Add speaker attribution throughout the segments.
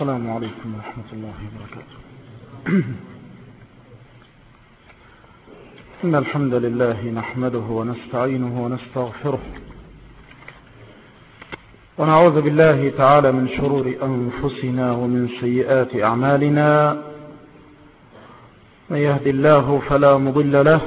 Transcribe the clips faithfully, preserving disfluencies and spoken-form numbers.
Speaker 1: السلام عليكم ورحمة الله وبركاته. إن الحمد لله نحمده ونستعينه ونستغفره ونعوذ بالله تعالى من شرور أنفسنا ومن سيئات أعمالنا. من يهد الله فلا مضل له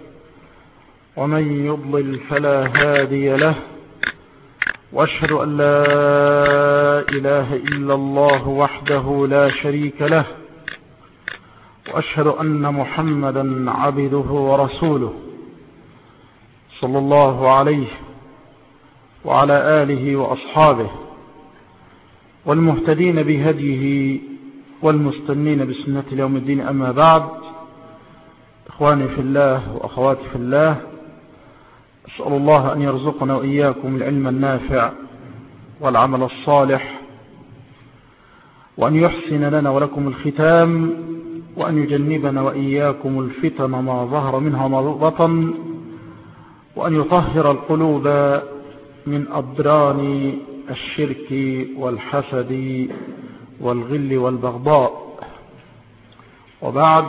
Speaker 1: ومن يضلل فلا هادي له، وأشهد أن لا إله إلا الله وحده لا شريك له، وأشهد أن محمدا عبده ورسوله صلى الله عليه وعلى آله وأصحابه والمهتدين بهديه والمستنين بسنة يوم الدين. أما بعد، إخواني في الله وأخواتي في الله، أسأل الله أن يرزقنا وإياكم العلم النافع والعمل الصالح، وأن يحسن لنا ولكم الختام، وأن يجنبنا وإياكم الفتن ما ظهر منها ما بطن، وأن يطهر القلوب من أضران الشرك والحسد والغل والبغضاء. وبعد،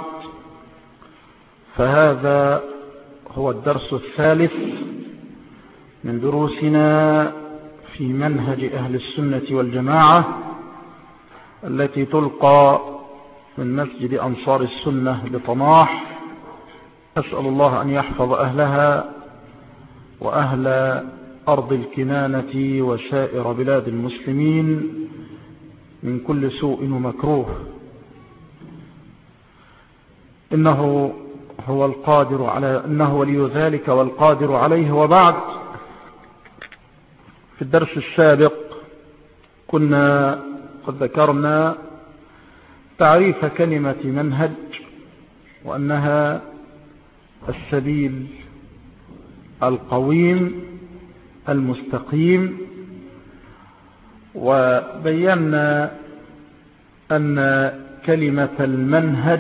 Speaker 1: فهذا هو الدرس الثالث من دروسنا في منهج أهل السنة والجماعة التي تلقى من مسجد أنصار السنة بطماح. أسأل الله أن يحفظ أهلها وأهل أرض الكنانة وسائر بلاد المسلمين من كل سوء ومكروه، إنه هو القادر على إنه ولي ذلك والقادر عليه. وبعد، في الدرس السابق كنا قد ذكرنا تعريف كلمة منهج، وأنها السبيل القويم المستقيم، وبينا أن كلمة المنهج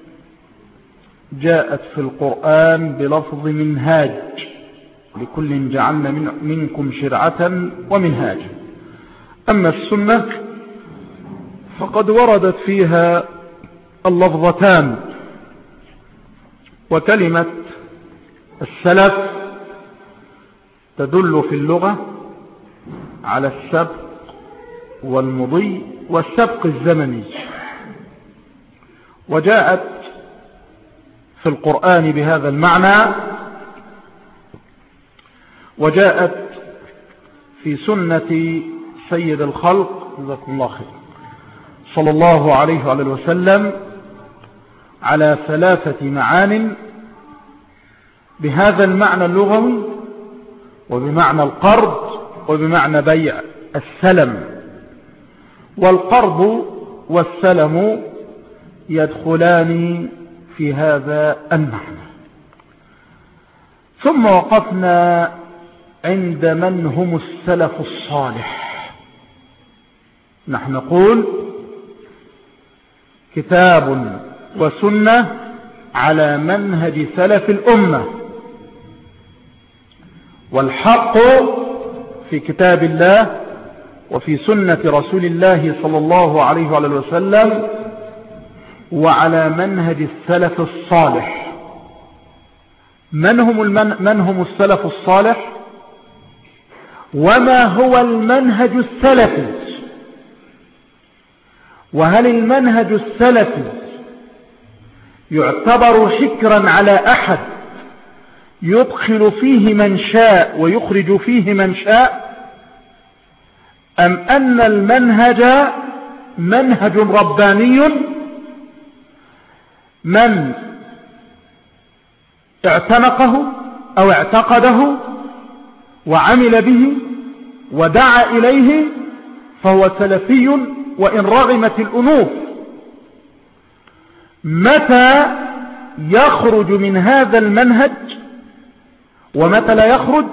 Speaker 1: جاءت في القرآن بلفظ منهاج، لكل جعلنا من منكم شرعة ومنهاجا. أما السنة فقد وردت فيها اللفظتان، وكلمة السلف تدل في اللغة على السبق والمضي والسبق الزمني، وجاءت في القرآن بهذا المعنى، وجاءت في سنة سيد الخلق جزاكم الله خير صلى الله عليه وعلى وسلم على ثلاثة معان: بهذا المعنى اللغوي، وبمعنى القرض، وبمعنى بيع السلم. والقرض والسلم يدخلان في هذا المعنى. ثم وقفنا عند من هم السلف الصالح. نحن نقول كتاب وسنة على منهج سلف الأمة، والحق في كتاب الله وفي سنة رسول الله صلى الله عليه وعلى وسلم، وعلى منهج السلف الصالح. من هم, المن... من هم السلف الصالح؟ وما هو المنهج السلفي؟ وهل المنهج السلفي يعتبر حكرا على أحد يدخل فيه من شاء ويخرج فيه من شاء، أم أن المنهج منهج رباني من اعتنقه أو اعتقده وعمل به ودعا إليه فهو سلفي وإن رغمت الأنوف؟ متى يخرج من هذا المنهج ومتى لا يخرج؟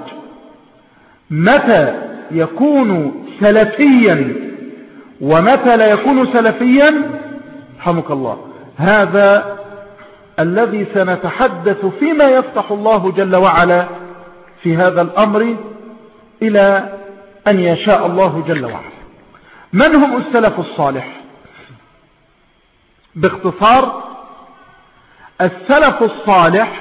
Speaker 1: متى يكون سلفيا ومتى لا يكون سلفيا؟ رحمك الله. هذا الذي سنتحدث فيما يفتح الله جل وعلا في هذا الأمر إلى أن يشاء الله جل وعلا. من هم السلف الصالح؟ باختصار السلف الصالح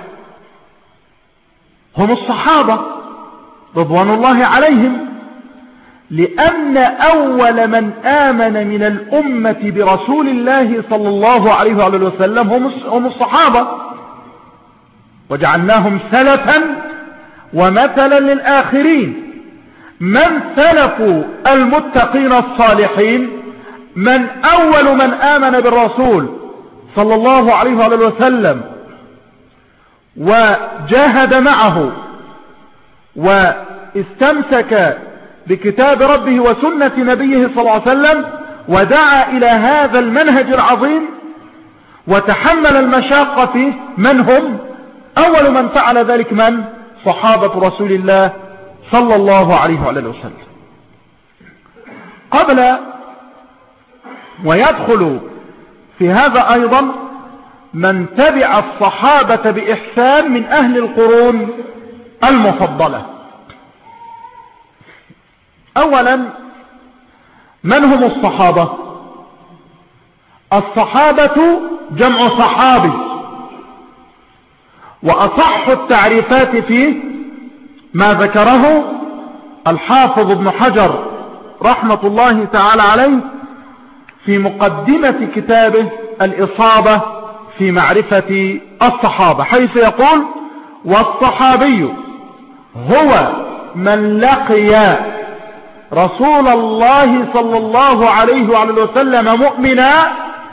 Speaker 1: هم الصحابة رضوان الله عليهم، لأن أول من آمن من الأمة برسول الله صلى الله عليه وسلم هم الصحابة، وجعلناهم سلفا ومثلا للآخرين. من سلف المتقين الصالحين؟ من أول من آمن بالرسول صلى الله عليه وسلم وجاهد معه واستمسك بكتاب ربه وسنة نبيه صلى الله عليه وسلم ودعا إلى هذا المنهج العظيم وتحمل المشاقة فيه. من هم؟ أول من فعل ذلك من؟ صحابة رسول الله صلى الله عليه وسلم. قبل ويدخل في هذا أيضا من تبع الصحابة بإحسان من أهل القرون المفضلة. أولا، من هم الصحابة؟ الصحابة جمع صحابي، وأصح التعريفات فيه ما ذكره الحافظ ابن حجر رحمة الله تعالى عليه في مقدمة كتابه الإصابة في معرفة الصحابة، حيث يقول: والصحابي هو من لقي رسول الله صلى الله عليه وسلم مؤمنا،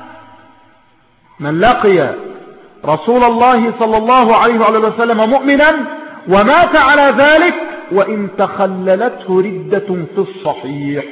Speaker 1: من لقي رسول الله صلى الله عليه وسلم مؤمنا ومات على ذلك وإن تخللته ردة في الصحيح.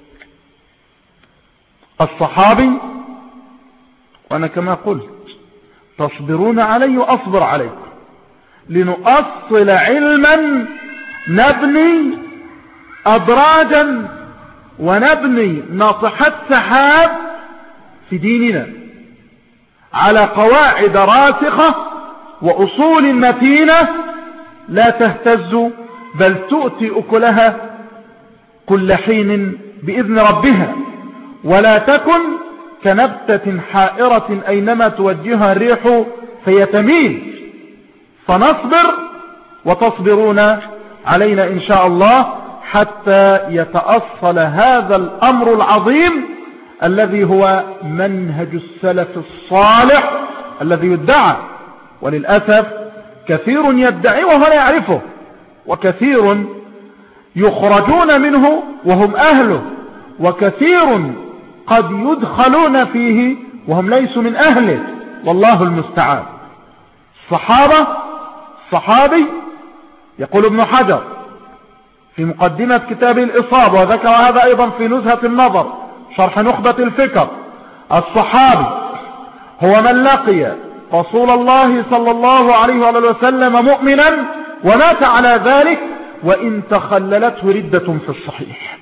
Speaker 1: الصحابي، وأنا كما قلت تصبرون علي وأصبر عليكم، لنؤصل علما نبني أدراجا ونبني ناطحات سحاب في ديننا على قواعد راسخة وأصول متينة لا تهتز بل تؤتي أكلها كل حين بإذن ربها، ولا تكن كنبتة حائرة أينما توجهها الريح فيتميل. فنصبر وتصبرون علينا إن شاء الله حتى يتأصل هذا الأمر العظيم الذي هو منهج السلف الصالح الذي يدعى، وللأسف كثير يدعي وهو لا يعرفه، وكثير يخرجون منه وهم أهله، وكثير قد يدخلون فيه وهم ليسوا من أهله، والله المستعان. الصحابة، صحابي، يقول ابن حجر في مقدمة كتابه الإصابة، وذكر هذا أيضا في نزهة النظر شرح نخبة الفكر: الصحابي هو من لقي رسول الله صلى الله عليه وسلم مؤمنا ومات على ذلك وإن تخللته ردة في الصحيح.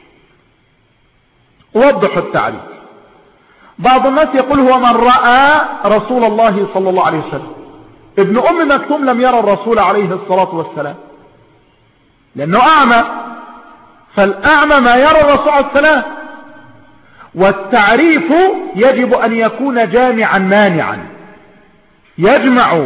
Speaker 1: وضح التعريف. بعض الناس يقول هو من رأى رسول الله صلى الله عليه وسلم. ابن أم مكتوم لم يرى الرسول عليه الصلاة والسلام لأنه أعمى، فالأعمى ما يرى الرسول عليه السلام. والتعريف يجب أن يكون جامعا مانعا، يجمع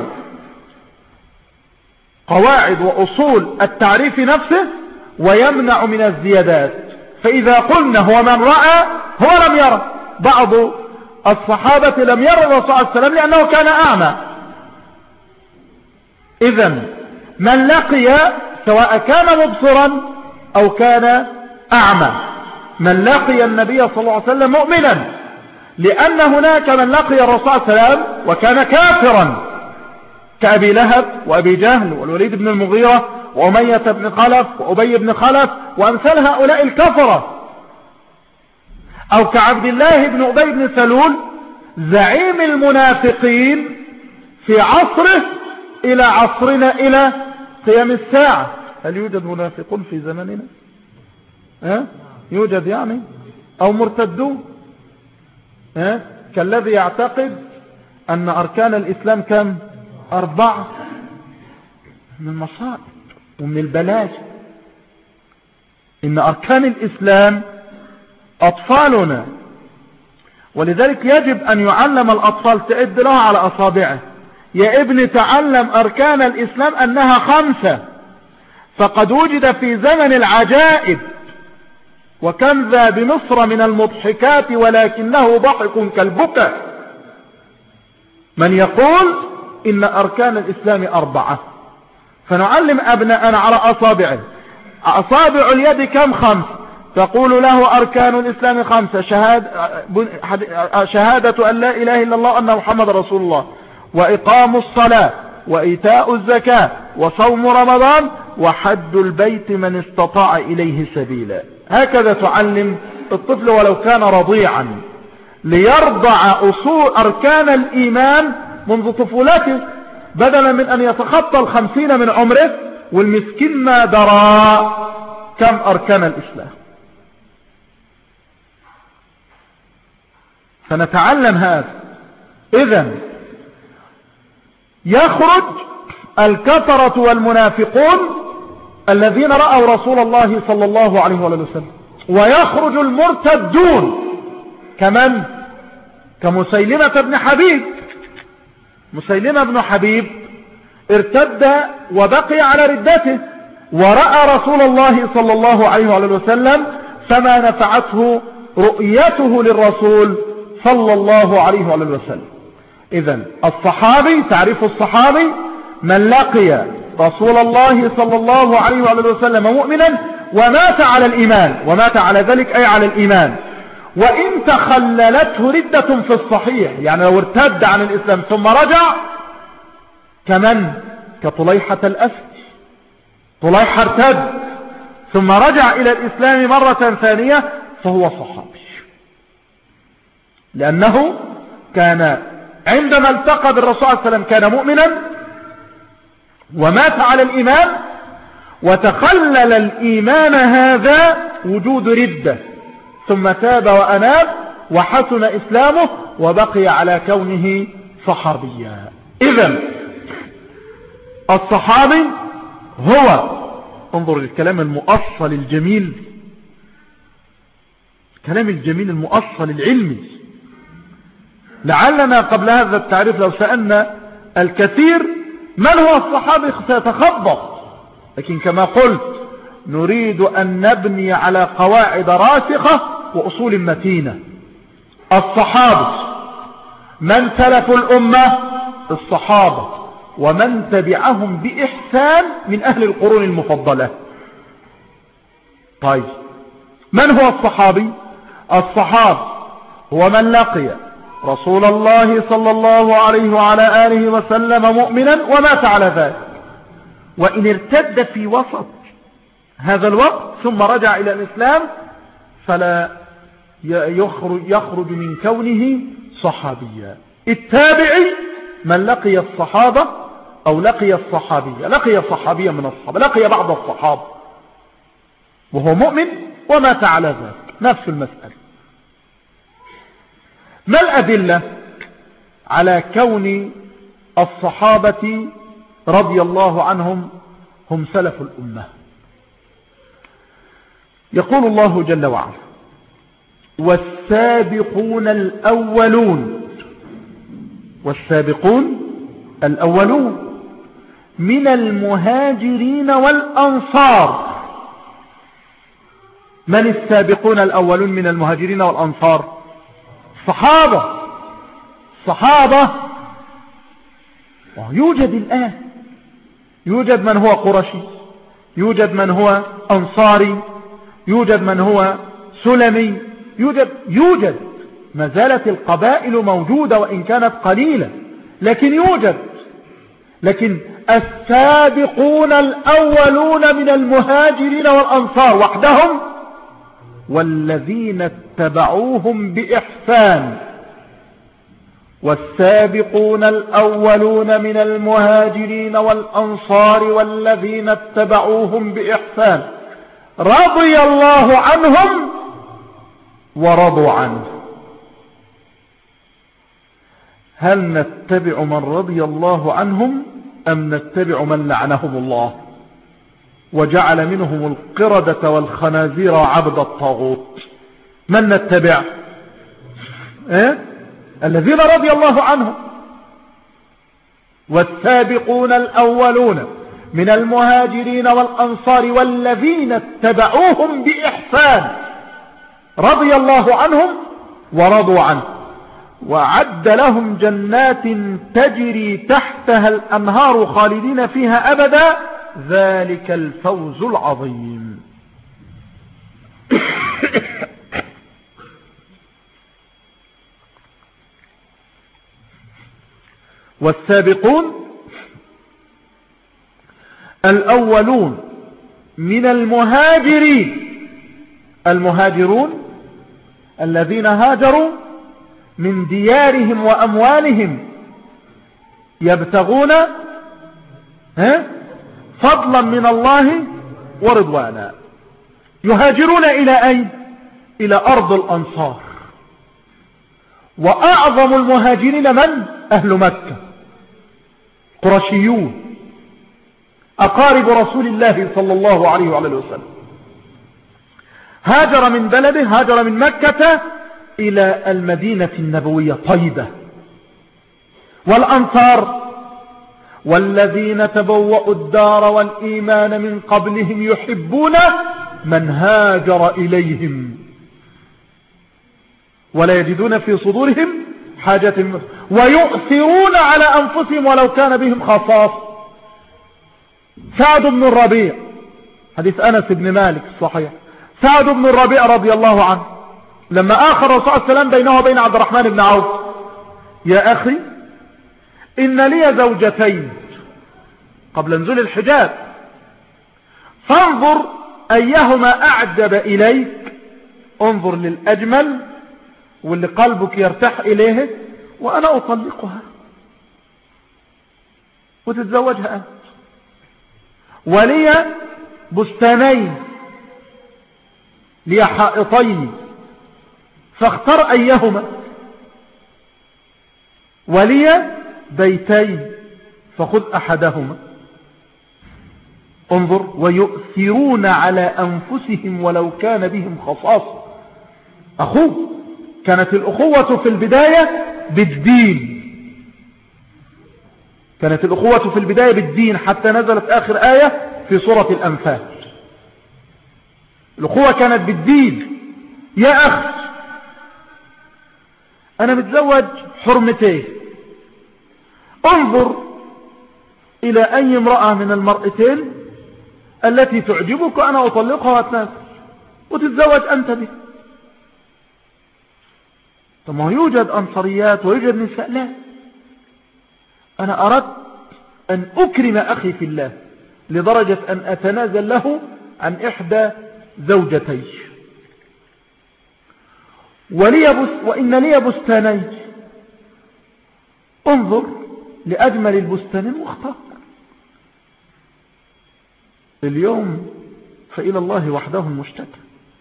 Speaker 1: قواعد وأصول التعريف نفسه ويمنع من الزيادات. فإذا قلنا هو من رأى، هو لم يرى. بعض الصحابة لم يرى الرسول عليه السلام لأنه كان أعمى. إذن من لقي سواء كان مبصرا أو كان أعمى، من لقي النبي صلى الله عليه وسلم مؤمنا، لأن هناك من لقي الرسول عليه السلام وكان كافرا كأبي لهب وأبي جهل والوليد بن المغيرة وأمية بن خلف وأبي بن خلف وأمثال هؤلاء الكفرة، أو كعبد الله بن أبي بن سلول زعيم المنافقين في عصره إلى عصرنا إلى قيام الساعة. هل يوجد منافقون في زماننا؟ ها؟ يوجد يعني؟ أو مرتدون؟ ها؟ كالذي يعتقد أن أركان الإسلام كم؟ أربعة. من المصائب ومن البلاج إن أركان الإسلام أطفالنا ولذلك يجب أن يعلم الأطفال، تعد لها على أصابعه: يا ابن تعلم أركان الإسلام أنها خمسة، فقد وجد في زمن العجائب وكم ذا بمصر من المضحكات ولكنه ضحك كالبكاء من يقول إن أركان الإسلام أربعة. فنعلم أبناءنا على أصابعه. أصابع اليد كم؟ خمس. تقول له أركان الإسلام خمسة: شهادة, شهادة أن لا إله إلا الله وأن محمد رسول الله، وإقام الصلاة، وإيتاء الزكاة، وصوم رمضان، وحج البيت من استطاع إليه سبيلا. هكذا تعلم الطفل ولو كان رضيعا، ليرضع أصول أركان الإيمان منذ طفولته، بدلا من أن يتخطى الخمسين من عمره والمسكين ما درى كم أركان الإسلام. فنتعلم هذا. إذن يخرج الكفرة والمنافقون الذين رأوا رسول الله صلى الله عليه وسلم، ويخرج المرتدون كمن؟ كمسيلمة بن حبيب. مسيلمة بن حبيب ارتد وبقي على ردته، ورأى رسول الله صلى الله عليه وسلم، فما نفعته رؤيته للرسول صلى الله عليه وسلم. إذن الصحابي، تعريف الصحابي: من لقي رسول الله صلى الله عليه وسلم مؤمنا ومات على الإيمان، ومات على ذلك أي على الإيمان، وإن تخللته ردة في الصحيح، يعني لو ارتد عن الإسلام ثم رجع، كمن؟ كطليحة الأسد. طليحة ارتد ثم رجع إلى الإسلام مرة ثانية فهو صحابي، لأنه كان عندما التقى بالرسول صلى الله عليه وسلم كان مؤمنا ومات على الإيمان، وتخلل الإيمان هذا وجود ردة، ثم تاب وأناب وحسن إسلامه وبقي على كونه صحابيا. إذن الصحابي هو، انظر للكلام المؤصل الجميل، الكلام الجميل المؤصل العلمي. لعلنا قبل هذا التعريف لو سألنا الكثير من هو الصحابي سيتخبط، لكن كما قلت نريد أن نبني على قواعد راسخة وأصول متينة. الصحابة من سلف الأمة الصحابة، ومن تبعهم بإحسان من أهل القرون المفضلة. طيب، من هو الصحابي؟ الصحابي هو من لقي رسول الله صلى الله عليه وعلى آله وسلم مؤمنا ومات على ذلك، وإن ارتد في وسط هذا الوقت ثم رجع إلى الإسلام فلا يخرج, يخرج من كونه صحابيا. التابعي من لقي الصحابة أو لقي الصحابية، لقي صحابيا من الصحابة، لقي بعض الصحابة وهو مؤمن ومات على ذلك، نفس المسألة. ما الأدلة على كون الصحابة رضي الله عنهم هم سلف الأمة؟ يقول الله جل وعلا: والسابقون الأولون، والسابقون الأولون من المهاجرين والأنصار. من السابقون الأولون من المهاجرين والأنصار؟ صحابة. صحابة يوجد الآن، يوجد من هو قرشي، يوجد من هو أنصاري، يوجد من هو سلمي، يوجد يوجد ما زالت القبائل موجودة وإن كانت قليلة، لكن يوجد. لكن السابقون الأولون من المهاجرين والأنصار وحدهم، والذين اتبعوهم بإحسان. والسابقون الأولون من المهاجرين والأنصار والذين اتبعوهم بإحسان رضي الله عنهم ورضوا عنه. هل نتبع من رضي الله عنهم أم نتبع من لعنهم الله وجعل منهم القردة والخنازير وعبد الطاغوت؟ من نتبع؟ إيه؟ الذين رضي الله عنهم. والسابقون الأولون من المهاجرين والأنصار والذين اتبعوهم بإحسان رضي الله عنهم ورضوا عنه وأعد لهم جنات تجري تحتها الأنهار خالدين فيها أبدا ذلك الفوز العظيم. والسابقون الأولون من المهاجرين، المهاجرون الذين هاجروا من ديارهم وأموالهم يبتغون فضلا من الله ورضوانا، يهاجرون إلى أين؟ إلى أرض الأنصار. وأعظم المهاجرين من؟ أهل مكة، قرشيون أقارب رسول الله صلى الله عليه وعلى وسلم. هاجر من بلده، هاجر من مكة إلى المدينة النبوية طيبة. والأنصار والذين تبوأوا الدار والإيمان من قبلهم يحبون من هاجر إليهم ولا يجدون في صدورهم حاجة منه ويؤثرون على أنفسهم ولو كان بهم خصاصة. سعد بن الربيع، حديث أنس بن مالك الصحيح، سعد بن الربيع رضي الله عنه لما آخر الرسول صلى الله عليه وسلم بينه وبين عبد الرحمن بن عوف: يا أخي إن لي زوجتين قبل نزول الحجاب، فانظر أيهما أعجب إليك، انظر للأجمل واللي قلبك يرتاح إليه وأنا أطلقها وتتزوجها أنت. ولي بستانين، لي حائطين، فاختر أيهما. ولي بيتين، فخذ أحدهما. انظر: ويؤثرون على أنفسهم ولو كان بهم خصاصة. أخوه، كانت الأخوة في البداية بالدين، كانت الأخوة في البداية بالدين حتى نزلت آخر آية في سورة الأنفال. الأخوة كانت بالدين. يا أخ، أنا متزوج حرمتين، انظر إلى أي امرأة من المرأتين التي تعجبك وأنا أطلقها وأتنازل وتتزوج أنت به. ثم يوجد أنصريات ويوجد نساء، لا، أنا أردت أن أكرم أخي في الله لدرجة أن أتنازل له عن إحدى زوجتي. ولي بس وإن لي بستانين، انظر لأجمل البستانين واختار. اليوم فإلى الله وحده المشتكى،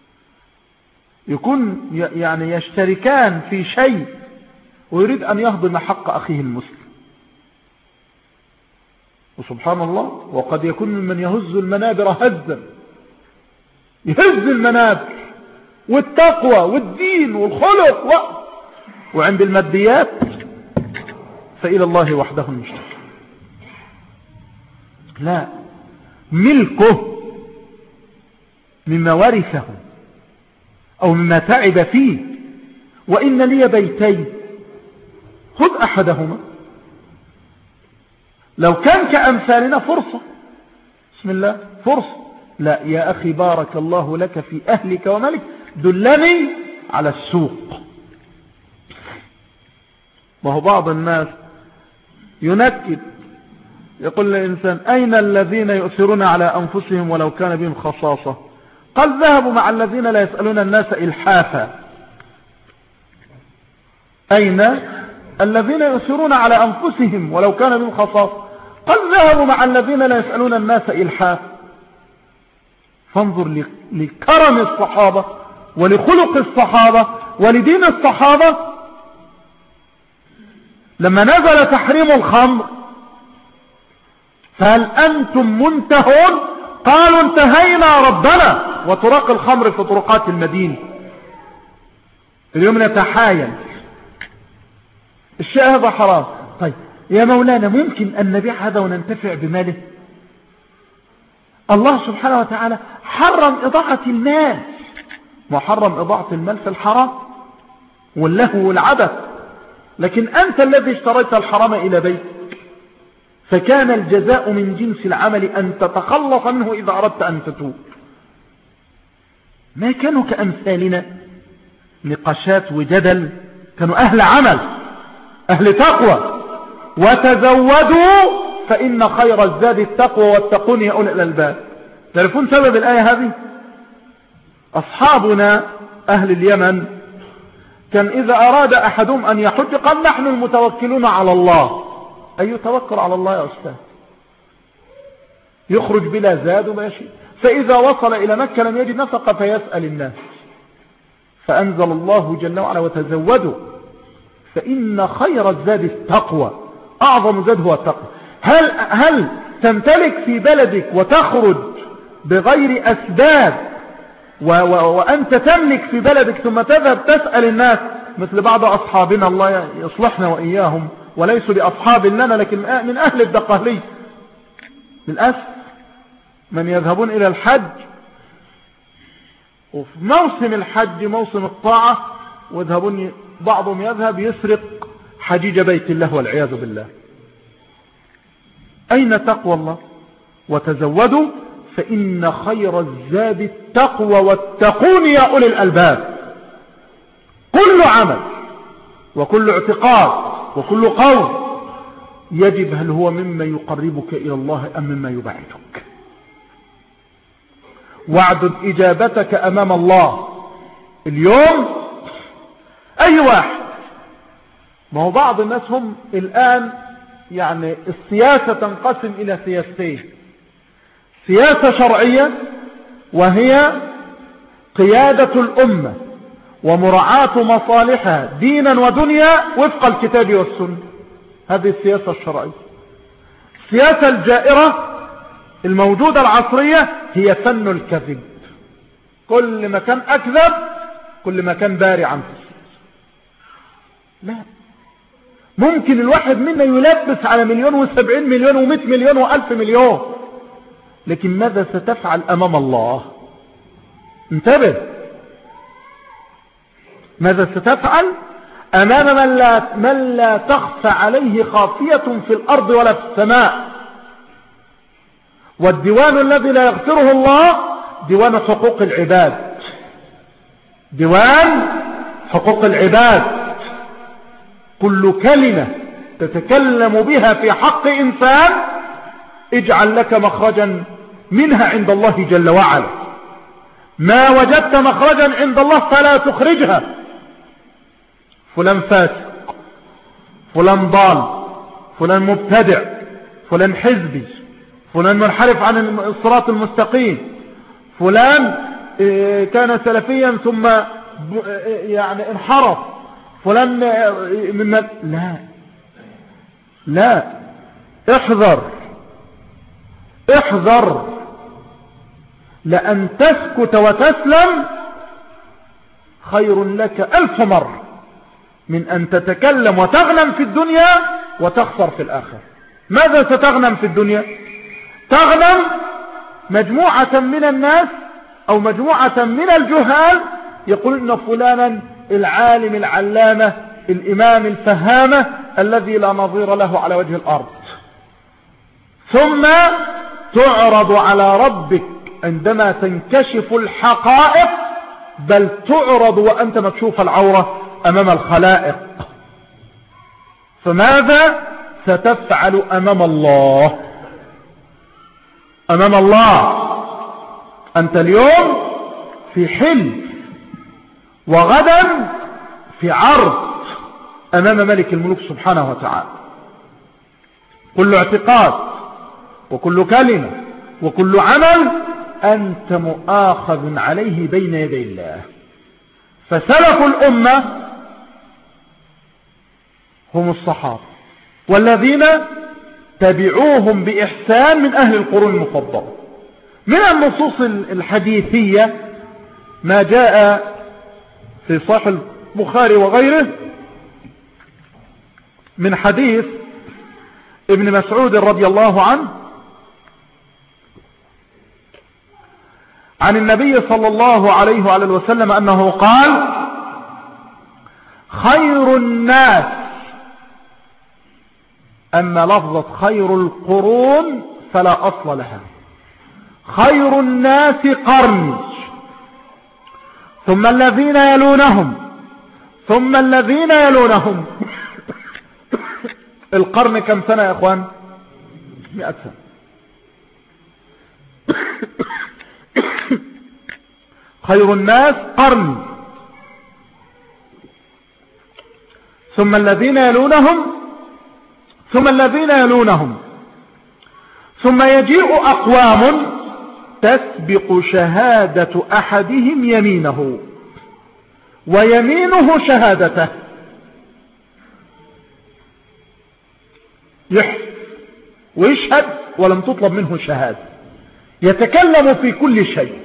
Speaker 1: يكون يعني يشتركان في شيء ويريد أن يهضم حق أخيه المسلم، وسبحان الله، وقد يكون من يهز المنابر هزا، يهز المنابر والتقوى والدين والخلق و... وعند الماديات فإلى الله وحده المشتكى. لا، ملكه مما ورثه أو مما تعب فيه. وإن لي بيتين، خذ أحدهما. لو كان كأمثالنا فرصة، بسم الله، فرصة. لا يا أخي، بارك الله لك في أهلك ومالك، دلني على السوق. وهو بعض الناس ينكد، يقول للإنسان: أين الذين يؤثرون على أنفسهم ولو كان بهم خصاصة؟ قال: ذهبوا مع الذين لا يسألون الناس إلحافا. أين الذين يؤثرون على أنفسهم ولو كان بهم خصاصة؟ قال: ذهبوا مع الذين لا يسألون الناس إلحافا. فانظر لكرم الصحابة ولخلق الصحابة ولدين الصحابة. لما نزل تحريم الخمر: فهل أنتم منتهون؟ قالوا: انتهينا ربنا. وطرق الخمر في طرقات المدينة. اليوم نتحايل الشيء هذا حرام. طيب يا مولانا ممكن أن نبيع هذا وننتفع بماله؟ الله سبحانه وتعالى حرم إضاعة المال، وحرم إضاعة المال في الحرام واللهو والعبث، لكن أنت الذي اشتريت الحرام إلى بيتك، فكان الجزاء من جنس العمل أن تتخلص منه إذا أردت أن تتوب. ما كانوا كأمثالنا نقاشات وجدل، كانوا أهل عمل أهل تقوى. وتزودوا فإن خير الزاد التقوى واتقون يا أولي الألباب. تعرفون سبب الآية هذه؟ أصحابنا أهل اليمن كان إذا أراد أحدهم أن يحج قال نحن المتوكلون على الله. أي توكل على الله يا أستاذ؟ يخرج بلا زاد وماشي، فإذا وصل إلى مكة لم يجد نفقة فيسأل الناس، فأنزل الله جل وعلا وتزودوا فإن خير الزاد التقوى. أعظم زاد هو التقوى. هل, هل تمتلك في بلدك وتخرج بغير أسباب و و وأنت تملك في بلدك ثم تذهب تسأل الناس مثل بعض أصحابنا الله يصلحنا وإياهم وليسوا بأصحاب لنا لكن من أهل الدقهلي للأسف، من يذهبون إلى الحج وفي موسم الحج موسم الطاعة ويذهبون بعضهم يذهب يسرق حجيج بيت الله والعياذ بالله. أين تقوى الله؟ وتزودوا فإن خير الزاد التقوى واتقون يا أولي الألباب. كل عمل وكل اعتقاد وكل قول يجب هل هو مما يقربك إلى الله أم مما يبعدك. واعدد إجابتك أمام الله. اليوم أي واحد، ما هو بعض الناس هم الآن يعني السياسة تنقسم إلى سياستين: سياسة شرعية وهي قيادة الأمة ومراعاة مصالحها دينا ودنيا وفق الكتاب والسنة، هذه السياسة الشرعية. السياسة الجائرة الموجودة العصرية هي فن الكذب، كل ما كان أكذب كل ما كان بارعا في السياسة. لا، ممكن الواحد منا يلبس على مليون وسبعين مليون ومئة مليون وألف مليون، لكن ماذا ستفعل أمام الله؟ انتبه، ماذا ستفعل أمام من لا, من لا تخفى عليه خافية في الأرض ولا في السماء. والديوان الذي لا يغفره الله ديوان حقوق العباد، ديوان حقوق العباد. كل كلمة تتكلم بها في حق إنسان اجعل لك مخرجا منها عند الله جل وعلا. ما وجدت مخرجا عند الله فلا تخرجها. فلان فاسق، فلان ضال، فلان مبتدع، فلان حزبي، فلان منحرف عن الصراط المستقيم، فلان كان سلفيا ثم يعني انحرف، فلان مما لا لا احذر احذر، لأن تسكت وتسلم خير لك ألف مرة من أن تتكلم وتغنم في الدنيا وتخسر في الآخرة. ماذا ستغنم في الدنيا؟ تغنم مجموعة من الناس أو مجموعة من الجهال يقولون فلانا العالم العلامة الإمام الفهامة الذي لا نظير له على وجه الأرض، ثم تعرض على ربك عندما تنكشف الحقائق، بل تعرض وأنت مكشوف العورة أمام الخلائق. فماذا ستفعل أمام الله؟ أمام الله أنت اليوم في حل وغدا في عرض أمام ملك الملوك سبحانه وتعالى. كل اعتقاد وكل كلمة وكل عمل أنت مؤاخذ عليه بين يدي الله. فسلف الأمة هم الصحابة والذين تبعوهم بإحسان من أهل القرون المفضلة. من النصوص الحديثية ما جاء في صحيح البخاري وغيره من حديث ابن مسعود رضي الله عنه عن النبي صلى الله عليه وعلى وسلم أنه قال: خير الناس، أما لفظة خير القرون فلا أصل لها، خير الناس قرني، ثم الذين يلونهم، ثم الذين يلونهم. القرن كم سنة يا اخوان؟ مئة سنة. خير الناس قرني، ثم الذين يلونهم، ثم الذين يلونهم، ثم يجيء أقوام تسبق شهادة أحدهم يمينه ويمينه شهادته. يحف ويشهد ولم تطلب منه شهادة، يتكلم في كل شيء.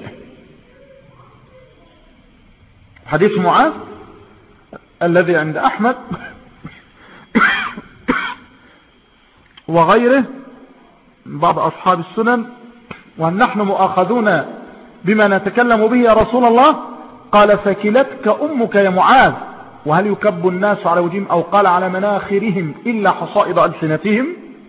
Speaker 1: حديث معاذ الذي عند أحمد وغيره بعض أصحاب السنن: وهل نحن مؤاخذون بما نتكلم به يا رسول الله؟ قال: ثكلتك أمك يا معاذ، وهل يكب الناس على وجههم أو قال على مناخرهم إلا حصائد ألسنتهم؟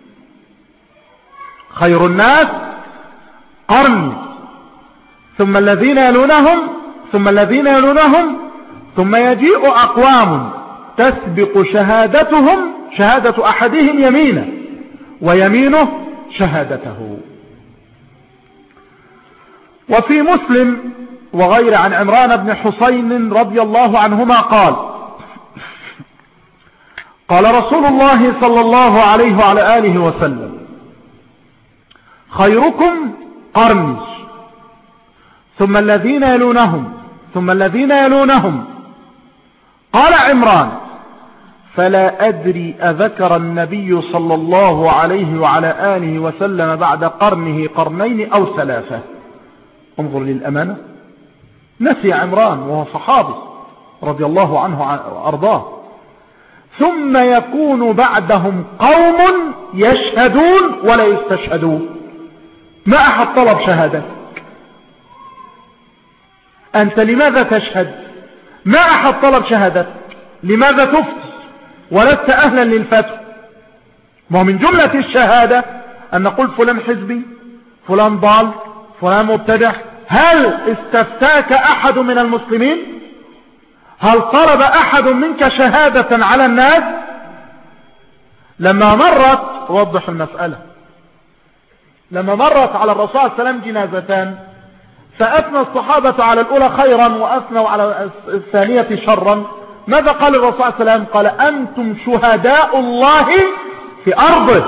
Speaker 1: خير الناس قرني، ثم الذين يلونهم، ثم الذين يلونهم، ثم يجيء أقوام تسبق شهادتهم شهادة أحدهم يمينه ويمينه شهادته. وفي مسلم وغير عن عمران بن حسين رضي الله عنهما قال: قال رسول الله صلى الله عليه وعلى آله وسلم: خيركم قرني، ثم الذين يلونهم، ثم الذين يلونهم. قال عمران: فلا أدري أذكر النبي صلى الله عليه وعلى آله وسلم بعد قرنه قرنين أو ثلاثة. انظر للأمانة، نسي عمران وهو صحابي رضي الله عنه وأرضاه. ثم يكون بعدهم قوم يشهدون ولا يستشهدون. ما أحد طلب شهادة، أنت لماذا تشهد؟ ما أحد طلب شهادة، لماذا تفتي ولست أهلا للفتوى؟ ما من جملة الشهادة أن نقول فلان حزبي، فلان ضال، فلان مبتدع. هل استفتاك أحد من المسلمين؟ هل طلب أحد منك شهادة على الناس؟ لما مرت، وضح المسألة، لما مرت على الرسول صلى الله عليه وسلم جنازتان، فأثنى الصحابة على الأولى خيرا وأثنوا على الثانية شرا، ماذا قال الرسول صلى الله عليه وسلم؟ قال: أنتم شهداء الله في أرضه،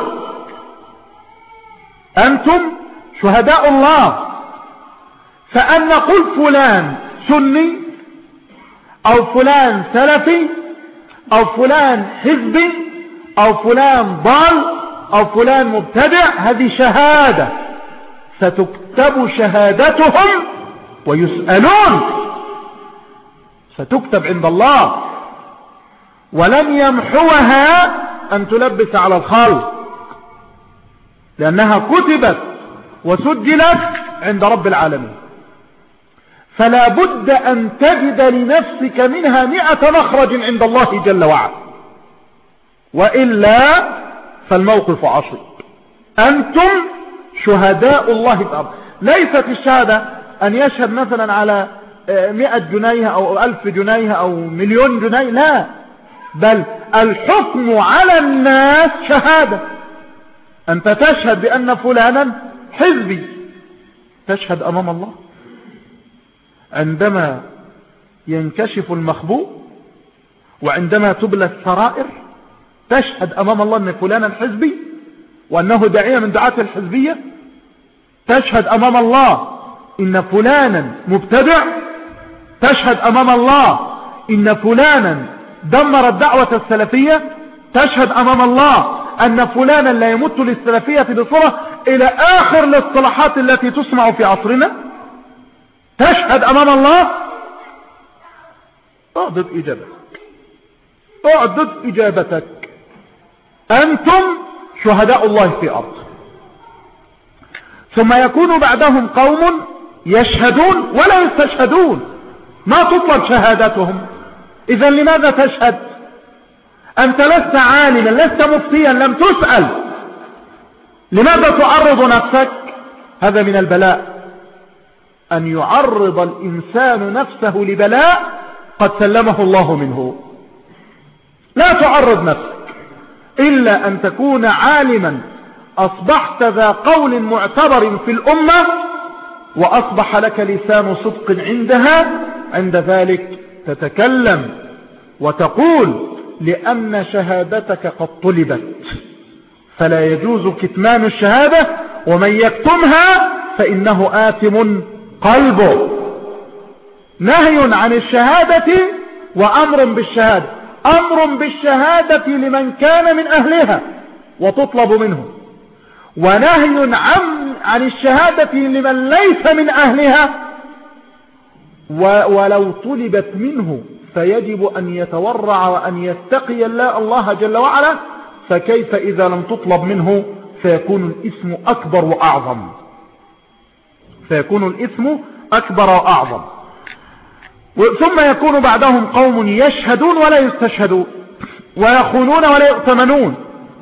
Speaker 1: أنتم شهداء الله. فأن نقول فلان سني أو فلان سلفي أو فلان حزبي أو فلان ضال أو فلان مبتدع، هذه شهادة ستكتب شهادتهم ويسألون، ستكتب عند الله، ولن يمحوها أن تلبس على الخلق، لأنها كتبت وسجلت عند رب العالمين. فلا بد أن تجد لنفسك منها مئة مخرج عند الله جل وعلا، وإلا فالموقف عصيب. أنتم شهداء الله في الأرض. ليست الشهادة أن يشهد مثلا على مئة جنيه أو ألف جنيه أو مليون جنيه، لا، بل الحكم على الناس شهادة. أنت تشهد بأن فلانا حزبي، تشهد أمام الله. عندما ينكشف المخبوء وعندما تبلى السرائر تشهد أمام الله أن فلانا حزبي وأنه داعية من دعاة الحزبية. تشهد أمام الله إن فلانا مبتدع. تشهد أمام الله إن فلانا دمر الدعوة السلفية. تشهد أمام الله أن فلانا لا يمت للسلفية بصورة، إلى آخر الاصطلاحات التي تسمع في عصرنا. تشهد أمام الله. اعدد إجابتك، اعدد إجابتك. أنتم شهداء الله في أرض. ثم يكون بعدهم قوم يشهدون ولا يستشهدون، ما تطلب شهادتهم. إذا لماذا تشهد؟ أنت لست عالما، لست مفتيا، لم تسأل، لماذا تعرض نفسك؟ هذا من البلاء، أن يعرض الإنسان نفسه لبلاء قد سلمه الله منه. لا تعرض نفسك إلا أن تكون عالما، أصبحت ذا قول معتبر في الأمة، وأصبح لك لسان صدق عندها، عند ذلك تتكلم وتقول لأن شهادتك قد طلبت، فلا يجوز كتمان الشهادة، ومن يكتمها فإنه آثم قلبه. نهي عن الشهادة وأمر بالشهادة، أمر بالشهادة لمن كان من أهلها وتطلب منه، ونهي عن, عن الشهادة لمن ليس من أهلها ولو طلبت منه فيجب أن يتورع وأن يتقي الله جل وعلا، فكيف إذا لم تطلب منه فيكون الإثم أكبر وأعظم، فيكون الإثم أكبر وأعظم. ثم يكون بعدهم قوم يشهدون ولا يستشهدون، ويخونون ولا يؤتمنون.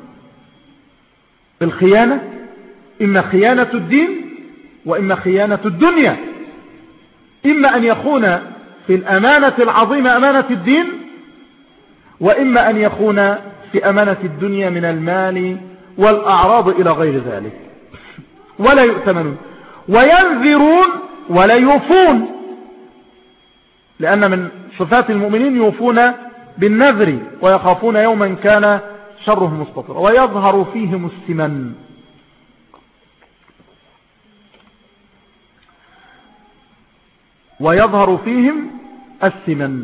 Speaker 1: الخيانة إما خيانة الدين وإما خيانة الدنيا، إما أن يخون في الأمانة العظيمة أمانة الدين، وإما أن يخون في أمانة الدنيا من المال والأعراض إلى غير ذلك. ولا يؤتمنون، وينذرون ولا يوفون، لأن من صفات المؤمنين يوفون بالنذر ويخافون يوما كان شره مستطر. ويظهر فيهم السمن، ويظهر فيهم السمن.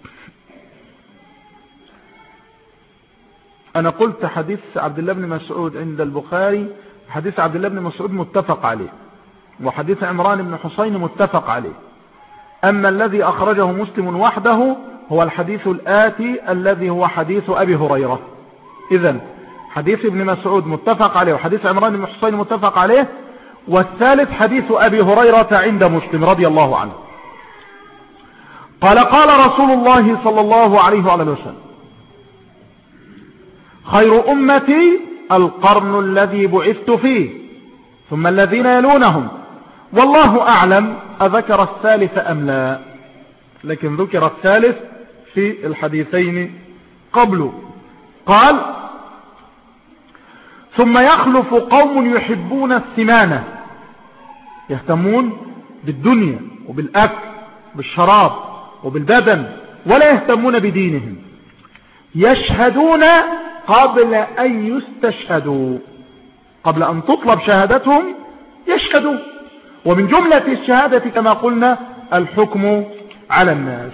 Speaker 1: أنا قلت حديث عبد الله بن مسعود عند البخاري، حديث عبد الله بن مسعود متفق عليه، وحديث عمران بن حسين متفق عليه. أما الذي أخرجه مسلم وحده هو الحديث الآتي الذي هو حديث أبي هريرة. إذن حديث ابن مسعود متفق عليه، وحديث عمران بن حسين متفق عليه، والثالث حديث أبي هريرة عند مسلم رضي الله عنه. قال قال رسول الله صلى الله عليه وآله وسلم: خير أمتي القرن الذي بعثت فيه ثم الذين يلونهم، والله أعلم أذكر الثالث أم لا، لكن ذكر الثالث في الحديثين قبله. قال: ثم يخلف قوم يحبون السمانة، يهتمون بالدنيا وبالأكل بالشراب وبالبدن، ولا يهتمون بدينهم، يشهدون قبل أن يستشهدوا، قبل أن تطلب شهادتهم يشهدوا. ومن جملة الشهادة كما قلنا الحكم على الناس.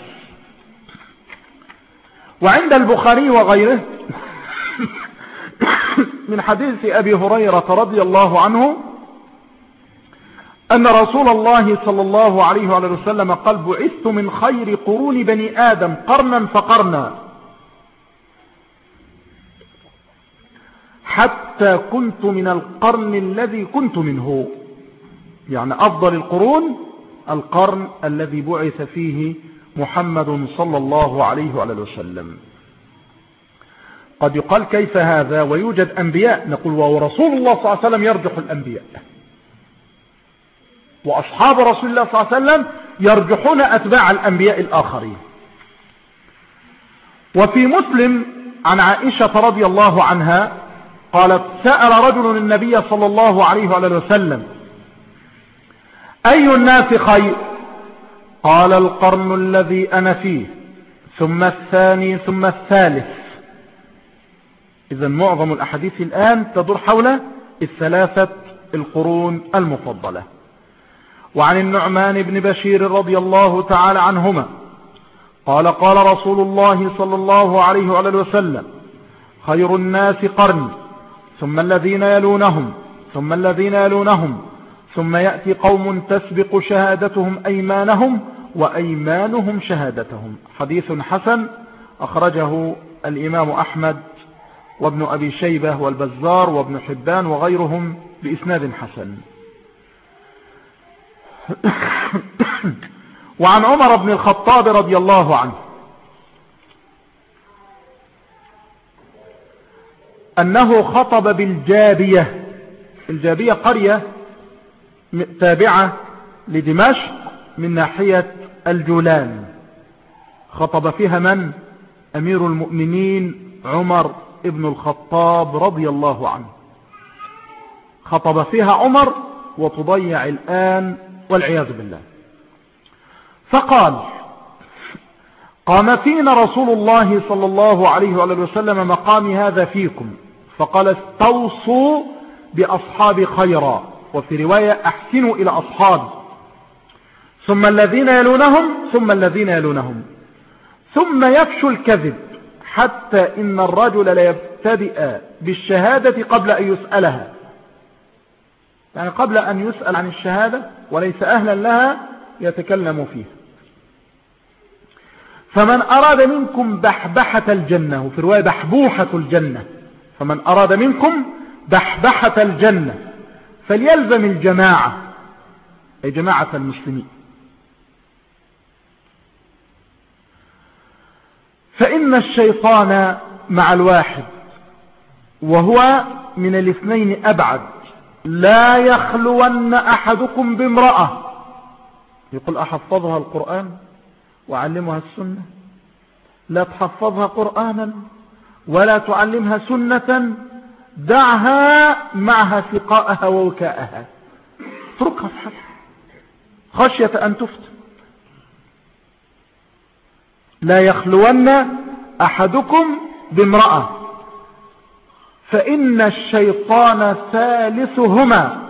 Speaker 1: وعند البخاري وغيره من حديث أبي هريرة رضي الله عنه أن رسول الله صلى الله عليه وسلم قال: بعثت من خير قرون بني آدم قرنا فقرنا حتى كنت من القرن الذي كنت منه، يعني أفضل القرون القرن الذي بعث فيه محمد صلى الله عليه وسلم. قد يقال كيف هذا ويوجد أنبياء؟ نقول: ورسول الله صلى الله عليه وسلم يرجح الأنبياء، وأصحاب رسول الله صلى الله عليه وسلم يرجحون أتباع الأنبياء الآخرين. وفي مسلم عن عائشة رضي الله عنها قالت: سأل رجل النبي صلى الله عليه وسلم: أي الناس خير؟ قال: القرن الذي أنا فيه ثم الثاني ثم الثالث. إذا معظم الأحاديث الآن تدور حول الثلاثة القرون المفضلة. وعن النعمان بن بشير رضي الله تعالى عنهما قال: قال رسول الله صلى الله عليه وسلم: خير الناس قرني ثم الذين يلونهم ثم الذين يلونهم ثم يأتي قوم تسبق شهادتهم أيمانهم وأيمانهم شهادتهم. حديث حسن أخرجه الإمام أحمد وابن أبي شيبة والبزار وابن حبان وغيرهم بإسناد حسن. وعن عمر بن الخطاب رضي الله عنه أنه خطب بالجابية. الجابية قرية تابعة لدمشق من ناحية الجولان. خطب فيها من؟ أمير المؤمنين عمر ابن الخطاب رضي الله عنه. خطب فيها عمر وتضيع الآن والعياذ بالله. فقال: قام فينا رسول الله صلى الله عليه وآله وسلم مقام هذا فيكم فقال: استوصوا بأصحابي خيرا، وفي رواية: أحسنوا إلى أصحابي، ثم الذين يلونهم ثم الذين يلونهم، ثم يفشو الكذب حتى إن الرجل لا يبتدئ بالشهادة قبل أن يسألها، يعني قبل أن يسأل عن الشهادة وليس أهلا لها يتكلم فيها. فمن أراد منكم بحبحة الجنة، وفي رواية بحبوحة الجنة، فمن أراد منكم بحبحة الجنة فليلزم الجماعة، أي جماعة المسلمين، فإن الشيطان مع الواحد وهو من الاثنين أبعد. لا يخلون أحدكم بامرأة، يقول: أحفظها القرآن وعلمها السنة؟ لا تحفظها قرآنا ولا تعلمها سنة، دعها معها سقاءها ووكاءها، اتركها في حالها خشية أن تفتن. لا يخلون أحدكم بامرأة فإن الشيطان ثالثهما.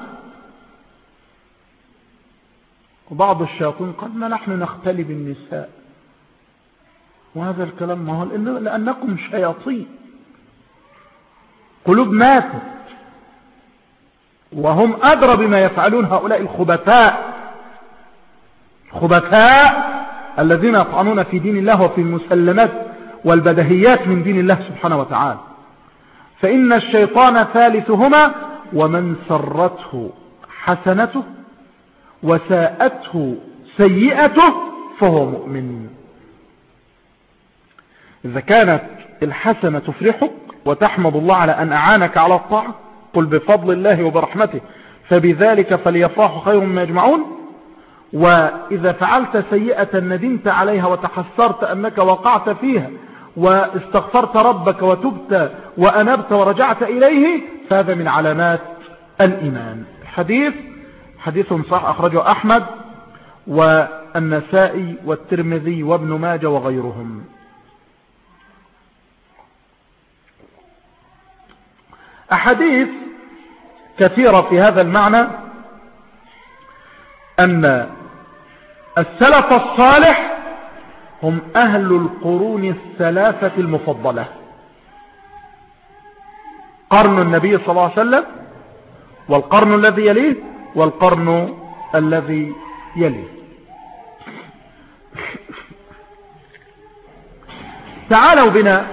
Speaker 1: وبعض الشياطين قال: ما نحن نختلي بالنساء، وهذا الكلام ما هو لأنكم شياطين، قلوب ماتت، وهم أدرى بما يفعلون هؤلاء الخبثاء الخبثاء الذين يطعنون في دين الله وفي المسلمات والبدهيات من دين الله سبحانه وتعالى. فإن الشيطان ثالثهما، ومن سرته حسنته وساءته سيئته فهو مؤمن. إذا كانت الحسنة تفرحك وتحمد الله على أن أعانك على الطاعة، قل بفضل الله وبرحمته فبذلك فليفرحوا خير مما يجمعون. وإذا فعلت سيئة ندمت عليها وتحسرت أنك وقعت فيها واستغفرت ربك وتبت وأنبت ورجعت إليه، فهذا من علامات الإيمان. حديث حديث صح أخرجه أحمد والنسائي والترمذي وابن ماجه وغيرهم. أحاديث كثيرة في هذا المعنى، أن السلف الصالح هم أهل القرون الثلاثة المفضلة، قرن النبي صلى الله عليه وسلم، والقرن الذي يليه، والقرن الذي يليه. تعالوا بنا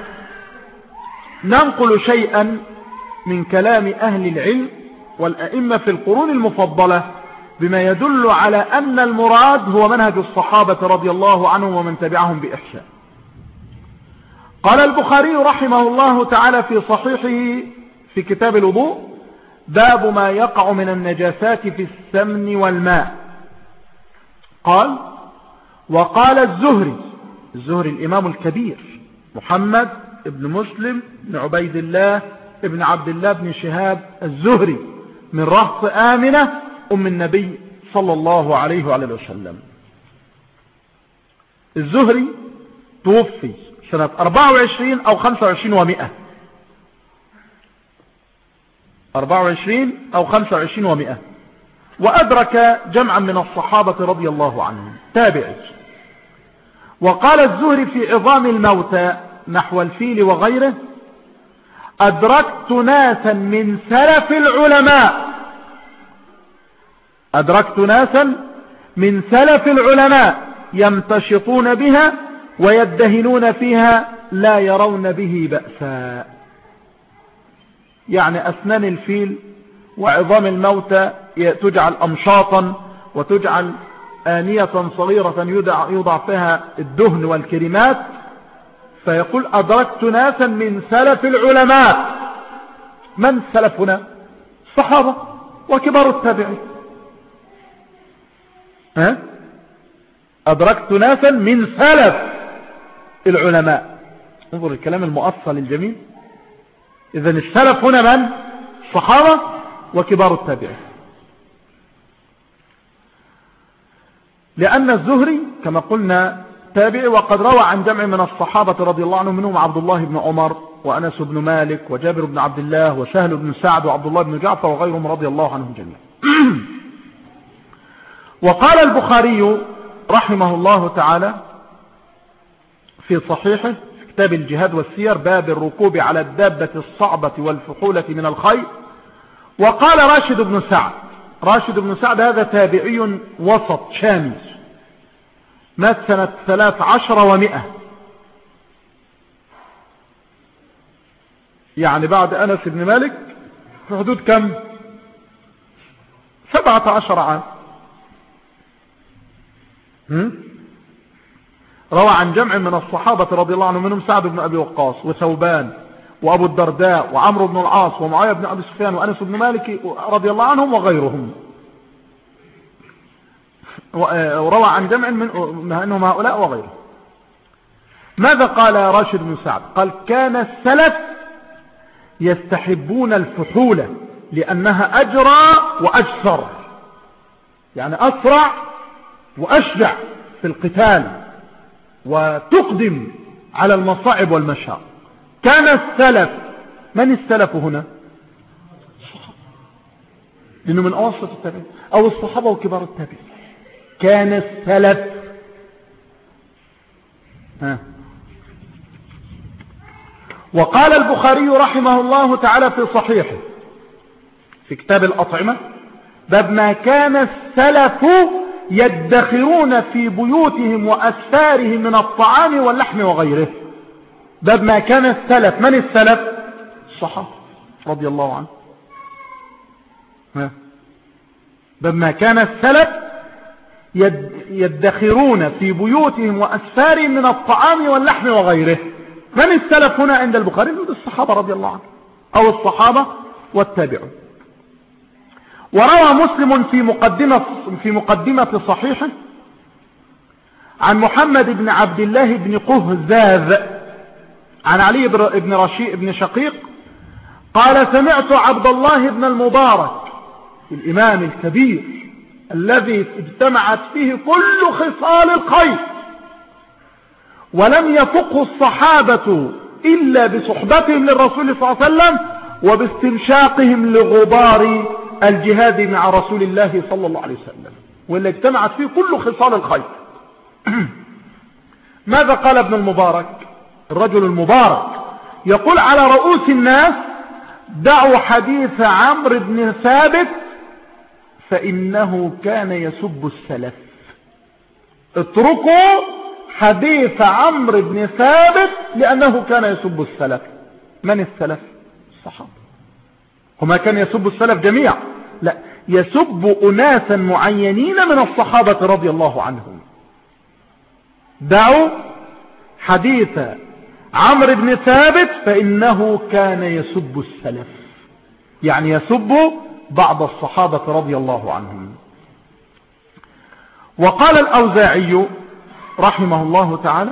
Speaker 1: ننقل شيئا من كلام أهل العلم والأئمة في القرون المفضلة بما يدل على أن المراد هو منهج الصحابة رضي الله عنهم ومن تبعهم بإحسان. قال البخاري رحمه الله تعالى في صحيحه في كتاب الوضوء: باب ما يقع من النجاسات في السمن والماء. قال: وقال الزهري، الزهري الإمام الكبير محمد بن مسلم بن عبيد الله ابن عبد الله بن شهاب الزهري من رهط آمنة أم النبي صلى الله عليه وآله وسلم. الزهري توفي سنة أربعة وعشرين أو خمسة وعشرين ومئة، أربعة وعشرين أو خمسة وعشرين ومئة، وأدرك جمعا من الصحابة رضي الله عنهم، تابعي. وقال الزهري في عظام الموتى نحو الفيل وغيره: أدركت ناسا من سلف العلماء أدركت ناسا من سلف العلماء يمتشطون بها ويدهنون فيها لا يرون به بأسا. يعني أسنان الفيل وعظام الموتى تجعل أمشاطا وتجعل آنية صغيرة يوضع, يوضع فيها الدهن والكريمات. فيقول أدركت ناسا من سلف العلماء. من سلفنا؟ الصحابة وكبار التابعين. ها؟ أدركت ناسا من سلف العلماء. انظر الكلام المؤصل الجميل. إذن السلف هنا من؟ الصحابة وكبار التابعين. لأن الزهري كما قلنا تابعي، وقد روى عن جمع من الصحابة رضي الله عنهم، منهم عبد الله بن عمر وأنس بن مالك وجابر بن عبد الله وسهل بن سعد وعبد الله بن جعفر وغيرهم رضي الله عنهم جميعا. وقال البخاري رحمه الله تعالى في صحيحه في كتاب الجهاد والسير باب الركوب على الدابة الصعبة والفحولة من الخيل. وقال راشد بن سعد، راشد بن سعد هذا تابعي وسط شامي، مات سنة ثلاث عشر ومئة، يعني بعد أنس بن مالك في حدود كم؟ سبعة عشر عام. روى عن جمع من الصحابة رضي الله عنهم، منهم سعد بن أبي وقاص وثوبان وأبو الدرداء وعمرو بن العاص ومعاوية بن أبي سفيان وأنس بن مالك رضي الله عنهم وغيرهم. وروى عن جمع من أنهم هؤلاء وغيرهم. ماذا قال راشد بن سعد؟ قال كان السلف يستحبون الفحولة لأنها أجرى وأجسر، يعني أسرع وأشجع في القتال وتقدم على المصاعب والمشاق. كان السلف، من السلف هنا؟ لأنه من أوسط التابعين أو الصحابة وكبار التابعين. كان السلف. ها. وقال البخاري رحمه الله تعالى في صحيحه في كتاب الأطعمة باب ما كان السلف يدخرون في بيوتهم وأسفارهم من الطعام واللحم وغيره. باب ما كان السلف، من السلف؟ الصحابة رضي الله عنه. ها. باب ما كان السلف يدخرون في بيوتهم وأسفارهم من الطعام واللحم وغيره. من السلف هنا عند البخاري؟ الصحابة رضي الله عنه أو الصحابة والتابعون. وروى مسلم في مقدمة, في مقدمة صحيحه عن محمد بن عبد الله بن قهزاذ عن علي بن رشيد بن شقيق قال سمعت عبد الله بن المبارك الإمام الكبير الذي اجتمعت فيه كل خصال الخير ولم يفقه الصحابة إلا بصحبتهم للرسول صلى الله عليه وسلم وباستنشاقهم لغبار الجهاد مع رسول الله صلى الله عليه وسلم، واللي اجتمعت فيه كل خصال الخير. ماذا قال ابن المبارك الرجل المبارك؟ يقول على رؤوس الناس دعوا حديث عمرو بن ثابت فإنه كان يسب السلف. اتركوا حديث عمرو بن ثابت لأنه كان يسب السلف. من السلف؟ الصحابة. هما كان يسب السلف جميعا؟ لا، يسب أناسا معينين من الصحابة رضي الله عنهم. دعوا حديث عمرو بن ثابت فإنه كان يسب السلف، يعني يسب بعض الصحابة رضي الله عنهم. وقال الأوزاعي رحمه الله تعالى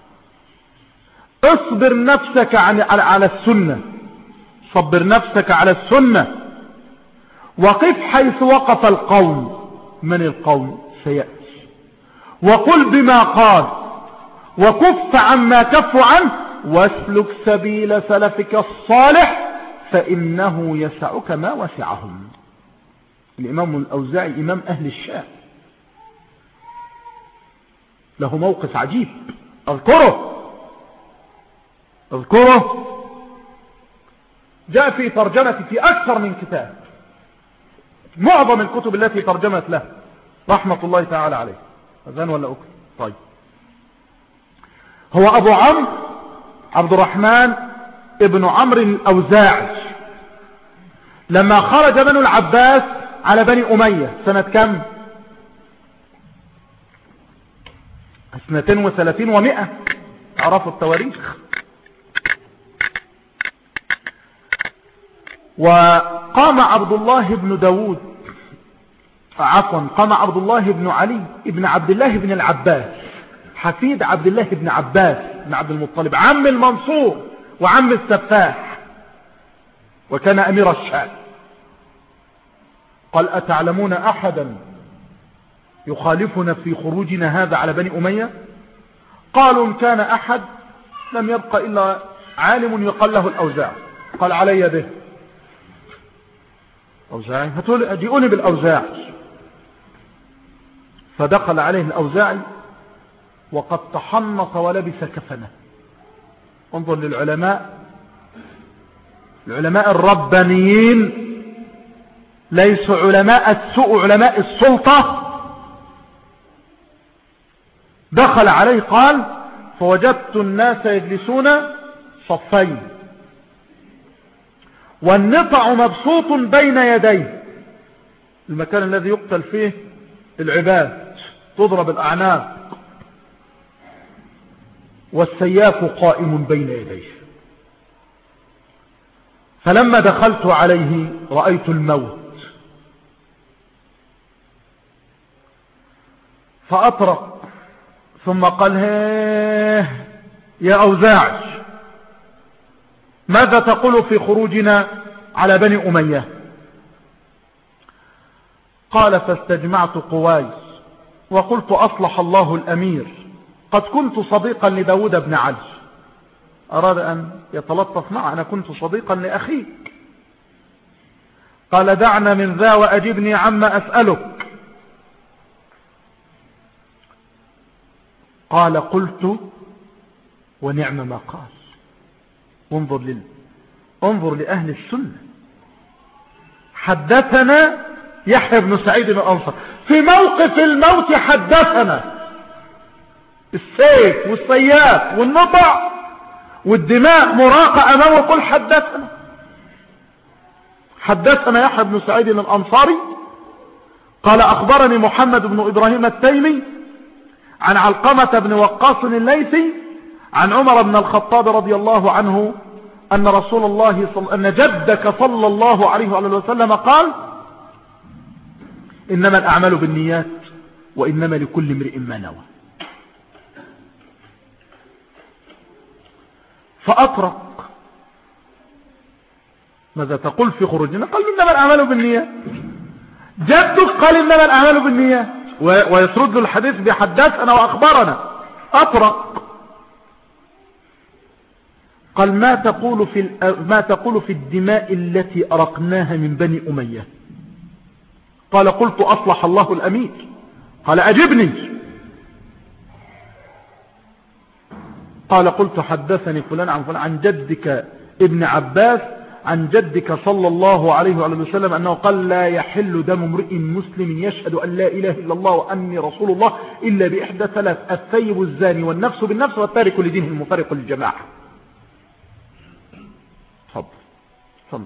Speaker 1: اصبر نفسك على السنة، صبر نفسك على السنة وقف حيث وقف القوم. من القوم؟ سيأتي. وقل بما قال وكف عما كفوا عنه واسلك سبيل سلفك الصالح فإنه يسعك ما وسعهم. الإمام الأوزاعي إمام أهل الشام له موقف عجيب اذكره اذكره جاء في ترجمة في أكثر من كتاب، معظم الكتب التي ترجمت له رحمة الله تعالى عليه. أذان ولا أكل؟ طيب. هو أبو عمرو عبد الرحمن ابن عمرو الأوزاعي لما خرج بنو العباس على بني أمية سنة كم؟ اثنتين وثلاثين ومئة، عرفوا التواريخ. وقام عبد الله بن داود عفوا قام عبد الله بن علي ابن عبد الله بن العباس حفيد عبد الله بن عباس بن عبد المطلب عم المنصور وعم السفاح، وكان أمير الشام. قال أتعلمون أحدا يخالفنا في خروجنا هذا على بني أمية؟ قالوا إن كان أحد لم يبق إلا عالم يقال له الأوزاع. قال علي به. أوزاعي جئوني بالأوزاع. فدخل عليه الأوزاعي وقد تحنط ولبس كفنه. انظر للعلماء، العلماء الربانيين ليسوا علماء السوء، علماء السلطة. دخل عليه قال فوجدت الناس يجلسون صفين والنطع مبسوط بين يديه، المكان الذي يقتل فيه العباد، تضرب الأعناق، والسياف قائم بين يديه. فلما دخلت عليه رأيت الموت، فأطرق ثم قال هيه يا أوزاعي ماذا تقول في خروجنا على بني أمية؟ قال فاستجمعت قواي وقلت أصلح الله الأمير، قد كنت صديقا لداود بن علي. أراد أن يتلطف معه، أنا كنت صديقا لأخيك. قال دعنا من ذا وأجبني عما أسألك. قال قلت ونعم ما قال. انظر لل انظر لأهل السنة. حدثنا يحيى بن سعيد بن الأنصاري في موقف الموت، حدثنا السيف والسياف والنطع والدماء مراقة أمامه، قل حدثنا. حدثنا يحيى بن سعيد الأنصاري قال أخبرني محمد بن إبراهيم التيمي عن علقمة بن وقاص الليثي عن عمر بن الخطاب رضي الله عنه أن رسول الله صل... أن جدك صلى الله عليه وسلم قال إنما الأعمال بالنيات وإنما لكل امرئ ما نوى. فأطرق ماذا تقول في خروجنا؟ قال إنما الأعمال بالنيات. جدك قال إنما الأعمال بالنيات ويسرد له الحديث بحدثنا وأخبرنا. أطرق قال ما تقول في ما تقول في الدماء التي أرقناها من بني أمية؟ قال قلت أصلح الله الأمير. قال أجبني. قال قلت حدثني فلان عن فلان عن جدك ابن عباس عن جدك صلى الله عليه وسلم أنه قال لا يحل دم امرئ مسلم يشهد أن لا إله إلا الله وأني رسول الله إلا بإحدى ثلاث: الثيب الزاني والنفس بالنفس والتارك لدينه المفارق للجماعة. تفضل تفضل.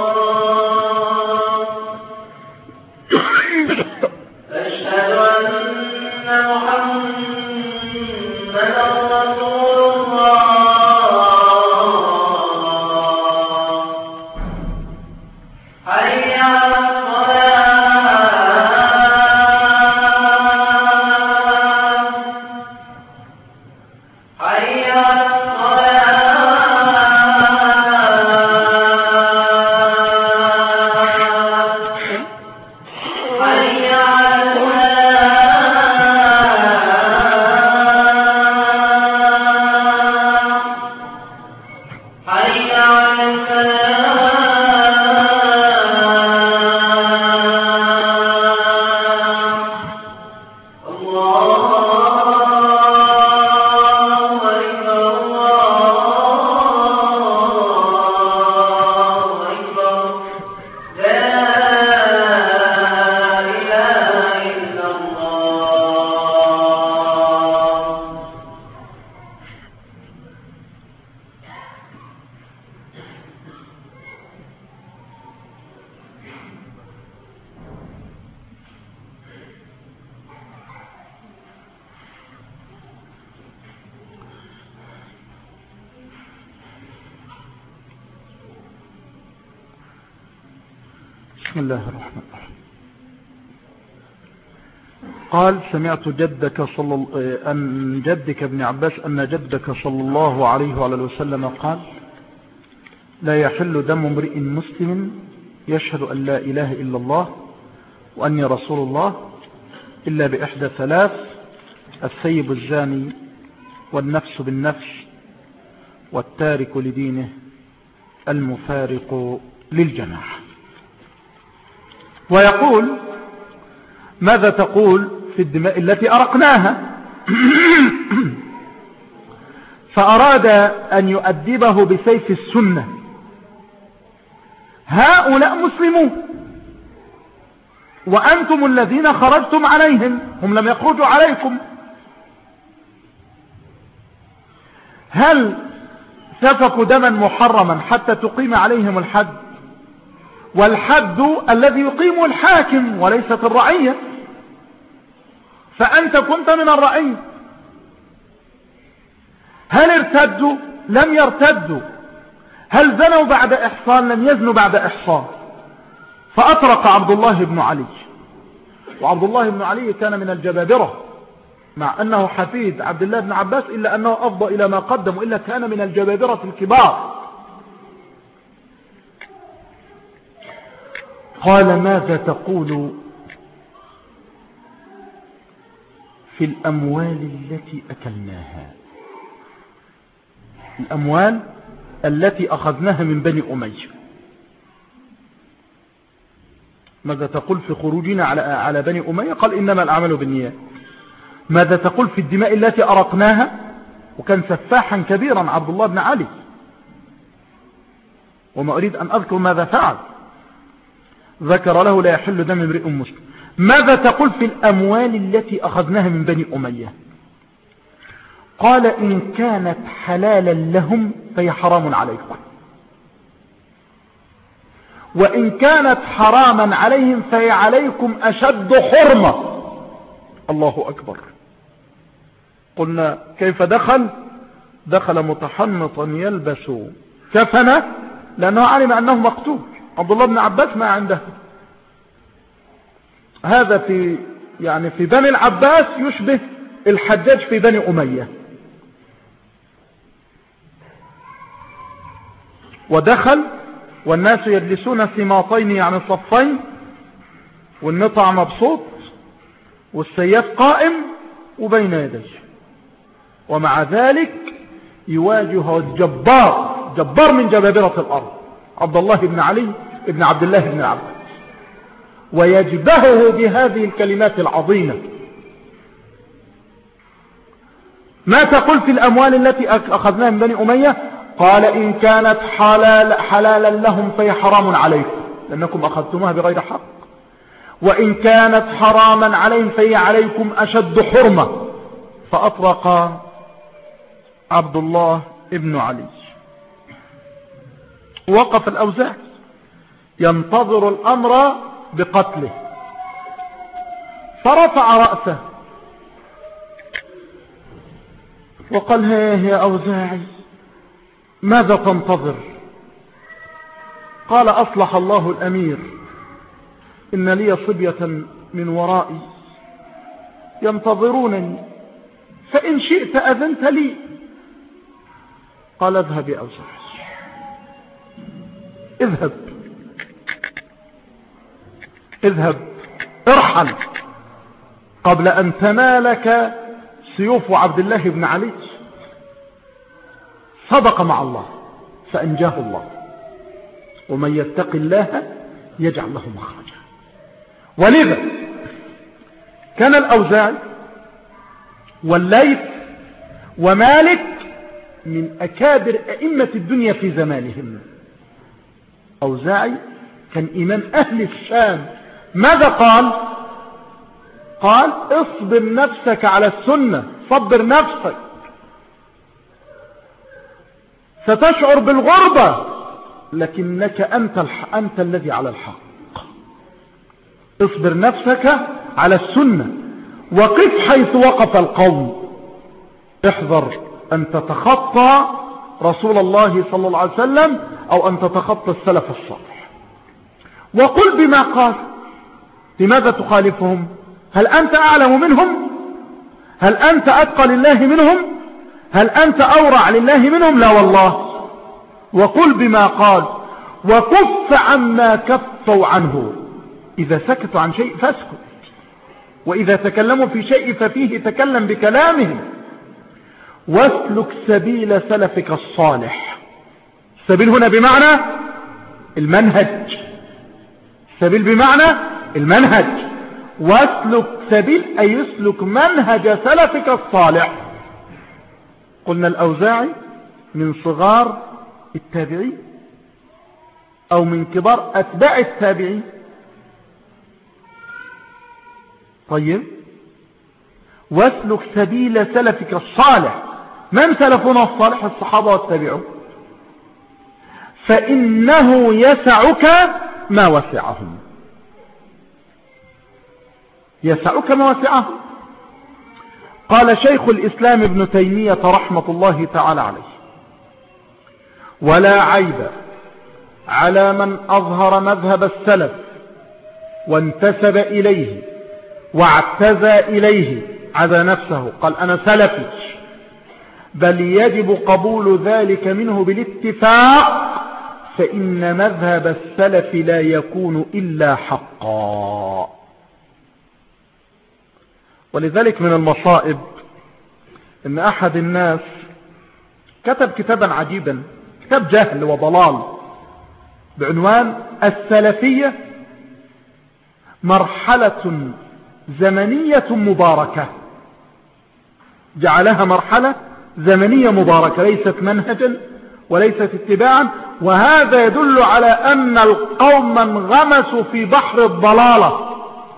Speaker 2: أشهد أن
Speaker 1: بسم الله الرحمن الرحيم. قال سمعت جدك صلى أن جدك ابن عباس أن جدك صلى الله عليه وعلى وسلم قال لا يحل دم امرئ مسلم يشهد أن لا إله إلا الله وأني رسول الله إلا بإحدى ثلاث: الثيب الزاني والنفس بالنفس والتارك لدينه المفارق للجماعة. ويقول ماذا تقول في الدماء التي أرقناها؟ فأراد أن يؤدبه بسيف السنة. هؤلاء مسلمون وأنتم الذين خرجتم عليهم، هم لم يخرجوا عليكم. هل سفكوا دما محرما حتى تقيم عليهم الحد؟ والحد الذي يقيم الحاكم وليست الرعية، فأنت كنت من الرعية. هل ارتدوا؟ لم يرتدوا. هل زنوا بعد إحصان؟ لم يزنوا بعد إحصان. فأطرق عبد الله بن علي، وعبد الله بن علي كان من الجبابرة مع أنه حفيد عبد الله بن عباس، إلا أنه أفضى إلى ما قدم، وإلا كان من الجبابرة الكبار. قال ماذا تقول في الأموال التي أكلناها، الأموال التي أخذناها من بني أمية؟ ماذا تقول في خروجنا على على بني أمية؟ قال إنما الأعمال بالنيات. ماذا تقول في الدماء التي أرقناها؟ وكان سفاحا كبيرا عبد الله بن علي، وما أريد أن أذكر ماذا فعل. ذكر له لا يحل دم امرئ مسلم. ماذا تقول في الأموال التي أخذناها من بني أمية؟ قال إن كانت حلالا لهم فهي حرام عليكم، وإن كانت حراما عليهم فهي عليكم أشد حرمة. الله أكبر. قلنا كيف دخل؟ دخل متحنطا يلبس كفنه لأنه علم أنه مقتول. عبد الله بن عباس ما عنده هذا. في يعني في بني العباس يشبه الحجاج في بني أمية. ودخل والناس يجلسون سماطين يعني صفين، والنطع مبسوط والسياف قائم وبين يديه، ومع ذلك يواجه الجبار، جبار من جبابرة الأرض، عبد الله بن علي بن عبد الله بن عباس، ويجبهه بهذه الكلمات العظيمة. ما تقول في الأموال التي أخذناها من بني أمية؟ قال إن كانت حلال حلالا لهم فهي حرام عليكم لأنكم أخذتموها بغير حق، وإن كانت حراما عليهم فهي عليكم أشد حرمة. فأطرق عبد الله ابن علي. وقف الأوزاعي ينتظر الأمر بقتله، فرفع رأسه وقال هيه يا أوزاعي ماذا تنتظر؟ قال أصلح الله الأمير، إن لي صبية من ورائي ينتظرونني، فإن شئت أذنت لي. قال اذهب يا أوزاعي، اذهب اذهب ارحل قبل أن تنالك سيوف عبد الله بن علي. صدق مع الله فأنجاه الله، ومن يتق الله يجعل له مخرجا. ولذا كان الأوزاعي والليث ومالك من أكابر أئمة الدنيا في زمانهم. أوزاعي كان إمام أهل الشام. ماذا قال؟ قال اصبر نفسك على السنة، صبر نفسك، ستشعر بالغربة لكنك أنت, الح... أنت الذي على الحق. اصبر نفسك على السنة وقف حيث وقف القوم. احذر أن تتخطى رسول الله صلى الله عليه وسلم أو أن تتخطى السلف الصالح. وقل بما قال. لماذا تخالفهم؟ هل أنت أعلم منهم؟ هل أنت أتقى لله منهم؟ هل أنت أورع لله منهم؟ لا والله. وقل بما قال وكف عما كفوا عنه. إذا سكتوا عن شيء فاسكت، وإذا تكلموا في شيء ففيه تكلم بكلامهم. واسلك سبيل سلفك الصالح. السبيل هنا بمعنى المنهج، السبيل بمعنى المنهج. واسلك سبيل أي يسلك منهج سلفك الصالح. قلنا الأوزاعي من صغار التابعين أو من كبار أتباع التابعين. طيب، واسلك سبيل سلفك الصالح. من سلفنا الصالح؟ الصحابة والتابعون. فإنه يسعك ما وسعهم، يسعك ما وسعهم. قال شيخ الإسلام ابن تيمية رحمة الله تعالى عليه: ولا عيب على من أظهر مذهب السلف وانتسب إليه واعتزى إليه، عزى نفسه قال أنا سلفي، بل يجب قبول ذلك منه بالاتفاق، فإن مذهب السلف لا يكون إلا حقا. ولذلك من المصائب ان احد الناس كتب كتابا عجيبا، كتاب جهل وضلال، بعنوان السلفية مرحلة زمنية مباركة. جعلها مرحلة زمنية مباركة، ليست منهجا وليست اتباعا. وهذا يدل على أن القوم انغمسوا في بحر الضلالة،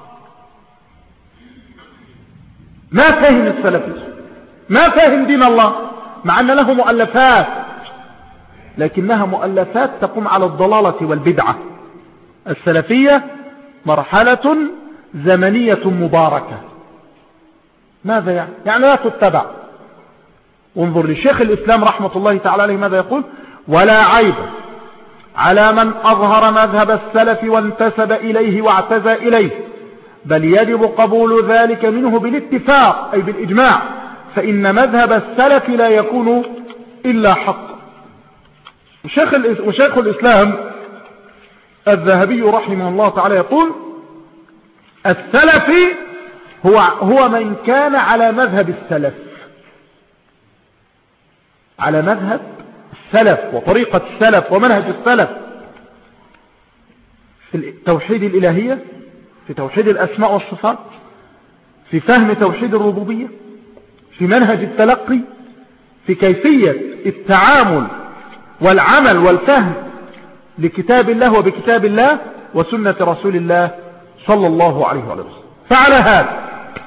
Speaker 1: ما فهم السلفي، ما فهم دين الله، مع أن له مؤلفات لكنها مؤلفات تقوم على الضلالة والبدعة. السلفية مرحلة زمنية مباركة. ماذا يعني؟ يعني لا تتبع. وانظر لشيخ الإسلام رحمة الله تعالى عليه ماذا يقول: ولا عيب على من أظهر مذهب السلف وانتسب إليه واعتزى إليه، بل يجب قبول ذلك منه بالاتفاق أي بالإجماع، فإن مذهب السلف لا يكون إلا حق. وشيخ, وشيخ الإسلام الذهبي رحمه الله تعالى يقول: السلفي هو, هو من كان على مذهب السلف، على مذهب السلف وطريقة السلف ومنهج السلف في توحيد الإلهية، في توحيد الأسماء والصفات، في فهم توحيد الربوبية، في منهج التلقي، في كيفية التعامل والعمل والفهم لكتاب الله وبكتاب الله وسنة رسول الله صلى الله عليه وسلم. فعلى هذا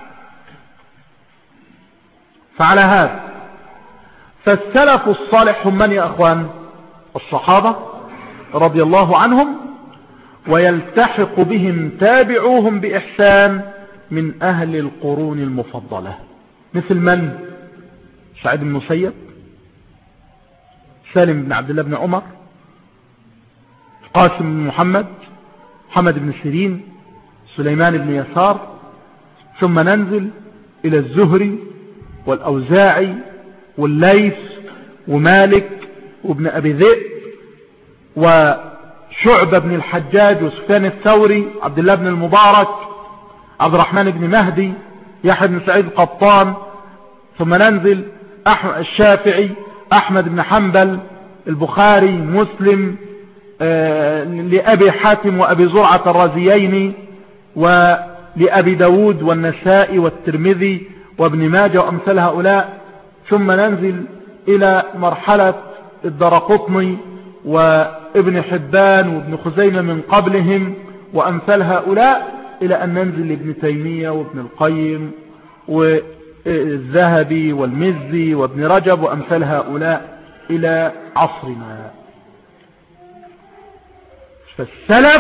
Speaker 1: فعلى هذا فالسلف الصالح هم من يا أخوان؟ الصحابة رضي الله عنهم، ويلتحق بهم تابعوهم بإحسان من أهل القرون المفضلة، مثل من؟ سعيد بن المسيب، سالم بن عبد الله بن عمر، قاسم بن محمد، محمد بن سيرين، سليمان بن يسار، ثم ننزل إلى الزهري والأوزاعي والليث ومالك وابن أبي ذئب وشعبة بن الحجاج وسفيان الثوري، عبد الله بن المبارك، عبد الرحمن بن مهدي، يحيى بن سعيد القطان، ثم ننزل الشافعي، أحمد بن حنبل، البخاري، مسلم، آه لأبي حاتم وأبي زرعة الرازيين، ولأبي داود والنسائي والترمذي وابن ماجه وأمثال هؤلاء، ثم ننزل إلى مرحلة الدرقطني وابن حبان وابن خزيمة من قبلهم وأمثال هؤلاء، إلى أن ننزل لابن تيمية وابن القيم والذهبي والمزي وابن رجب وأمثال هؤلاء إلى عصرنا. فالسلف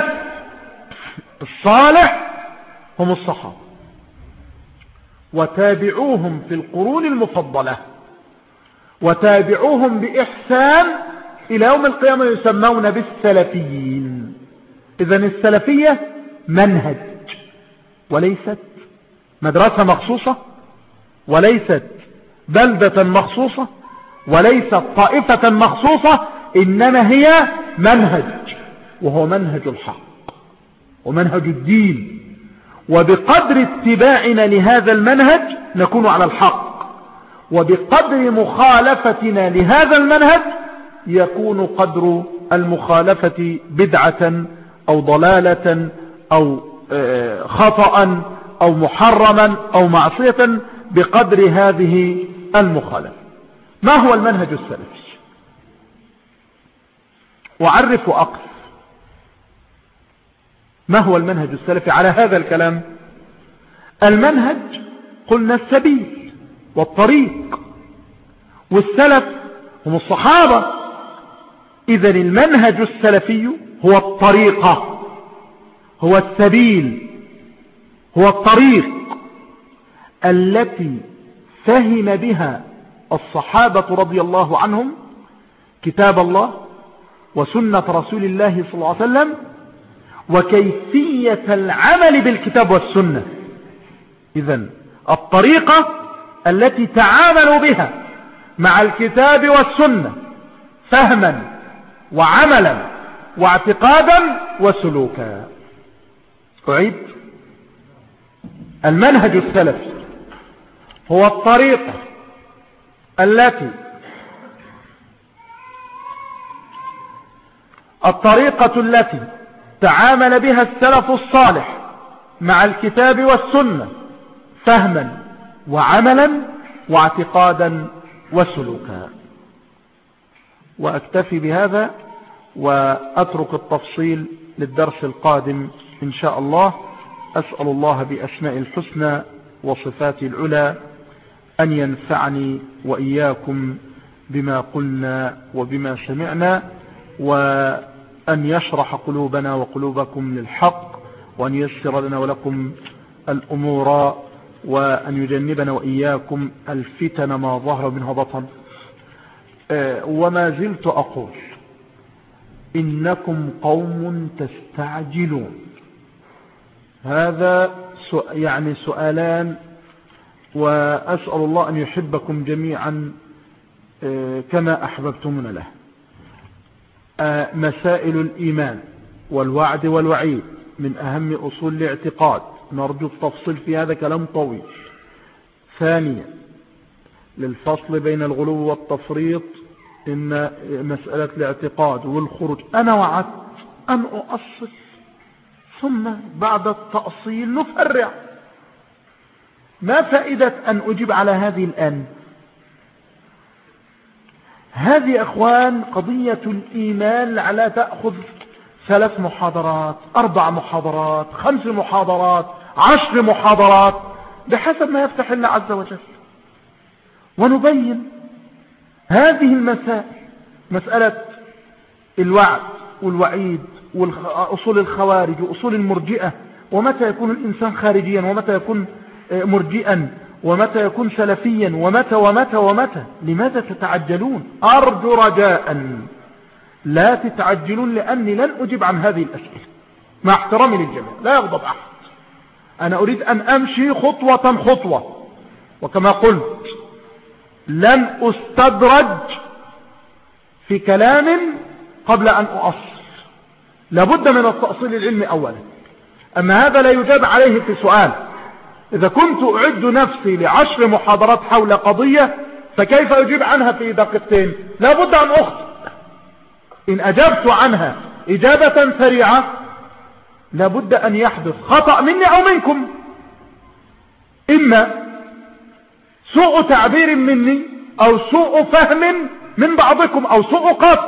Speaker 1: الصالح هم الصحابة وتابعوهم في القرون المفضلة وتابعوهم بإحسان إلى يوم القيامة، يسمون بالسلفيين. إذن السلفية منهج وليست مدرسة مخصوصة، وليست بلدة مخصوصة، وليست طائفة مخصوصة، إنما هي منهج، وهو منهج الحق ومنهج الدين. وبقدر اتباعنا لهذا المنهج نكون على الحق، وبقدر مخالفتنا لهذا المنهج يكون قدر المخالفة بدعة أو ضلالة أو خطأ أو محرما أو معصية بقدر هذه المخالفة. ما هو المنهج السلفي؟ أعرف وأقف. ما هو المنهج السلفي على هذا الكلام؟ المنهج قلنا السبيل والطريق، والسلف هم الصحابة. إذن المنهج السلفي هو الطريقة، هو السبيل، هو الطريق التي فهم بها الصحابة رضي الله عنهم كتاب الله وسنة رسول الله صلى الله عليه وسلم وكيفية العمل بالكتاب والسنة. إذن الطريقة التي تعاملوا بها مع الكتاب والسنة فهما وعملا واعتقادا وسلوكا. أعيد: المنهج السلفي هو الطريقة التي الطريقة التي تعامل بها السلف الصالح مع الكتاب والسنة فهما وعملا واعتقادا وسلوكا. وأكتفي بهذا وأترك التفصيل للدرس القادم إن شاء الله. أسأل الله بأسماء الحسنى وصفاته العلى أن ينفعني وإياكم بما قلنا وبما سمعنا، وأن يشرح قلوبنا وقلوبكم للحق، وأن ييسر لنا ولكم الأمور، وأن يجنبنا وإياكم الفتن ما ظهر منها بطن. وما زلت أقول إنكم قوم تستعجلون. هذا يعني سؤالان، وأسأل الله أن يحبكم جميعا كما أحببتمنا له. مسائل الإيمان والوعد والوعيد من أهم أصول الاعتقاد، نرجو التفصيل في هذا كلام طويل. ثانيا، للفصل بين الغلو والتفريط إن مسألة الاعتقاد والخروج. أنا وعدت أن أؤصل ثم بعد التأصيل نفرع. ما فائدة أن أجيب على هذه الآن؟ هذه أخوان قضية الإيمان على تأخذ ثلاث محاضرات، أربع محاضرات، خمس محاضرات، عشر محاضرات، بحسب ما يفتح الله عز وجل، ونبين هذه المسائل، مسألة الوعد والوعيد وأصول الخوارج وأصول المرجئة، ومتى يكون الإنسان خارجيا ومتى يكون مرجئا ومتى يكون سلفيا ومتى ومتى ومتى. لماذا تتعجلون؟ أرجو رجاء لا تتعجلون، لأني لن أجيب عن هذه الأسئلة مع احترامي للجميع، لا يغضب أحد. أنا أريد أن أمشي خطوة خطوة، وكما قلت لن أستدرج في كلام قبل أن أؤصل. لابد من التأصيل العلمي أولا، أما هذا لا يجاب عليه في سؤال. إذا كنت أعد نفسي لعشر محاضرات حول قضية فكيف أجيب عنها في دقيقتين؟ لابد أن أخطئ. إن أجبت عنها إجابة سريعة لابد أن يحدث خطأ مني أو منكم، إما سوء تعبير مني أو سوء فهم من بعضكم أو سوء قصد.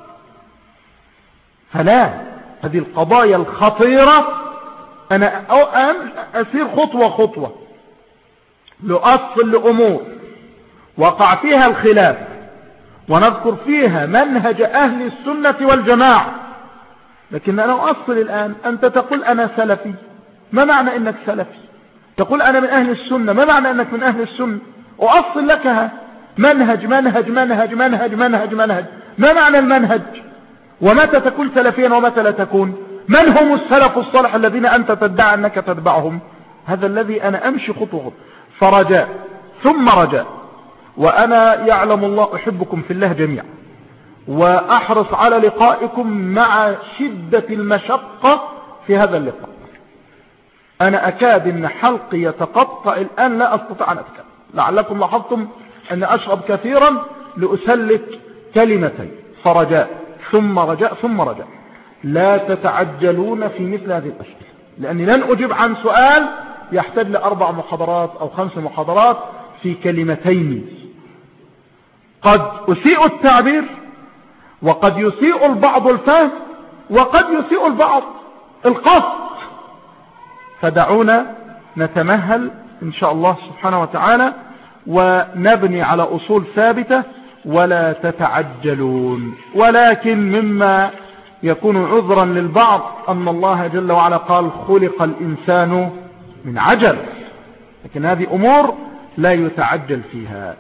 Speaker 1: فلا، هذه القضايا الخطيرة أنا أسير خطوة خطوة لأصل لأمور وقع فيها الخلاف، ونذكر فيها منهج أهل السنة والجماعة. لكن أنا أؤصل الآن. أنت تقول أنا سلفي، ما معنى أنك سلفي؟ تقول أنا من أهل السنة، ما معنى أنك من أهل السنة؟ أؤصل لك منهج منهج منهج منهج منهج منهج. ما معنى المنهج؟ ومتى تكون سلفيا ومتى لا تكون؟ من هم السلف الصالح الذين أنت تدعي أنك تتبعهم؟ هذا الذي أنا أمشي خطوة فرجاء ثم رجاء. وأنا يعلم الله أحبكم في الله جميعا، وأحرص على لقائكم مع شدة المشقة في هذا اللقاء. أنا أكاد أن حلقي يتقطع الآن، لا أستطيع أن أتكلم. لعلكم لاحظتم أن أشرب كثيرا لأسلك كلمتين، فرجاء ثم رجاء ثم رجاء. لا تتعجلون في مثل هذه الأسئلة، لأني لن أجيب عن سؤال يحتاج لأربع محاضرات أو خمس محاضرات في كلمتين. قد أسيء التعبير، وقد يسيء البعض الفهم، وقد يسيء البعض القصد. فدعونا نتمهل إن شاء الله سبحانه وتعالى، ونبني على أصول ثابتة، ولا تتعجلون. ولكن مما يكون عذرا للبعض أن الله جل وعلا قال خلق الإنسان من عجل، لكن هذه أمور لا يتعجل فيها.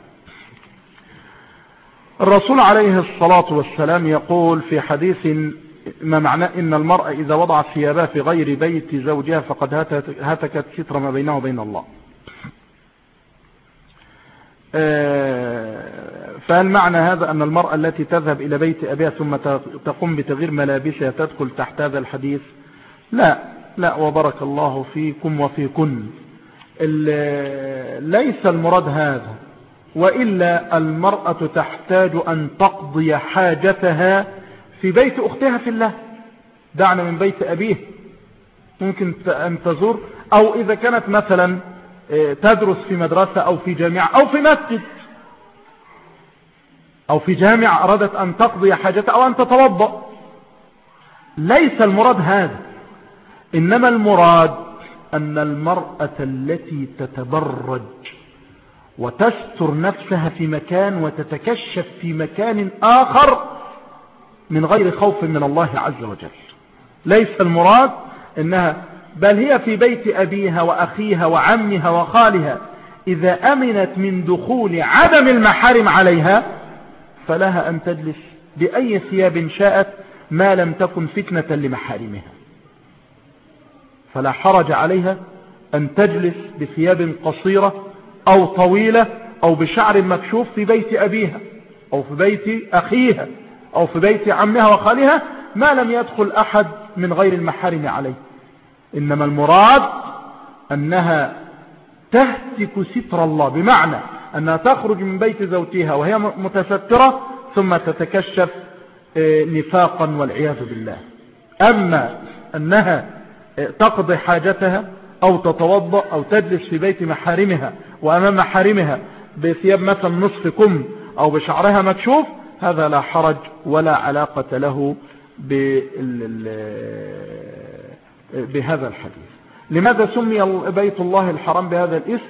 Speaker 1: الرسول عليه الصلاة والسلام يقول في حديث ما معناه إن المرأة إذا وضعت ثيابها في غير بيت زوجها فقد هتكت ستر ما بينه وبين الله. فهل معنى هذا أن المرأة التي تذهب إلى بيت أبيها ثم تقوم بتغيير ملابسها تدخل تحت هذا الحديث؟ لا لا، وبارك الله فيكم وفيكن. ليس المراد هذا، وإلا المرأة تحتاج أن تقضي حاجتها في بيت أختها في الله، دعنا من بيت أبيه. ممكن أن تزور، أو إذا كانت مثلا تدرس في مدرسة أو في جامعة أو في مسجد أو في جامعة أرادت أن تقضي حاجتها أو أن تتوضأ. ليس المراد هذا، إنما المراد أن المرأة التي تتبرج وتستر نفسها في مكان وتتكشف في مكان آخر من غير خوف من الله عز وجل، ليس المراد إنها، بل هي في بيت أبيها وأخيها وعمها وخالها إذا أمنت من دخول عدم المحارم عليها فلها أن تجلس بأي ثياب شاءت ما لم تكن فتنة لمحارمها. فلا حرج عليها أن تجلس بثياب قصيرة أو طويلة أو بشعر مكشوف في بيت أبيها أو في بيت أخيها أو في بيت عمها وخالها ما لم يدخل أحد من غير المحارم عليه. إنما المراد أنها تهتك ستر الله، بمعنى أنها تخرج من بيت زوجها وهي متسترة ثم تتكشف نفاقا والعياذ بالله. أما أنها تقضي حاجتها أو تتوضأ أو تجلس في بيت محارمها وأمام محارمها بثياب مثلا نصف كم أو بشعرها مكشوف، هذا لا حرج ولا علاقة له بهذا الحديث. لماذا سمي بيت الله الحرام بهذا الاسم؟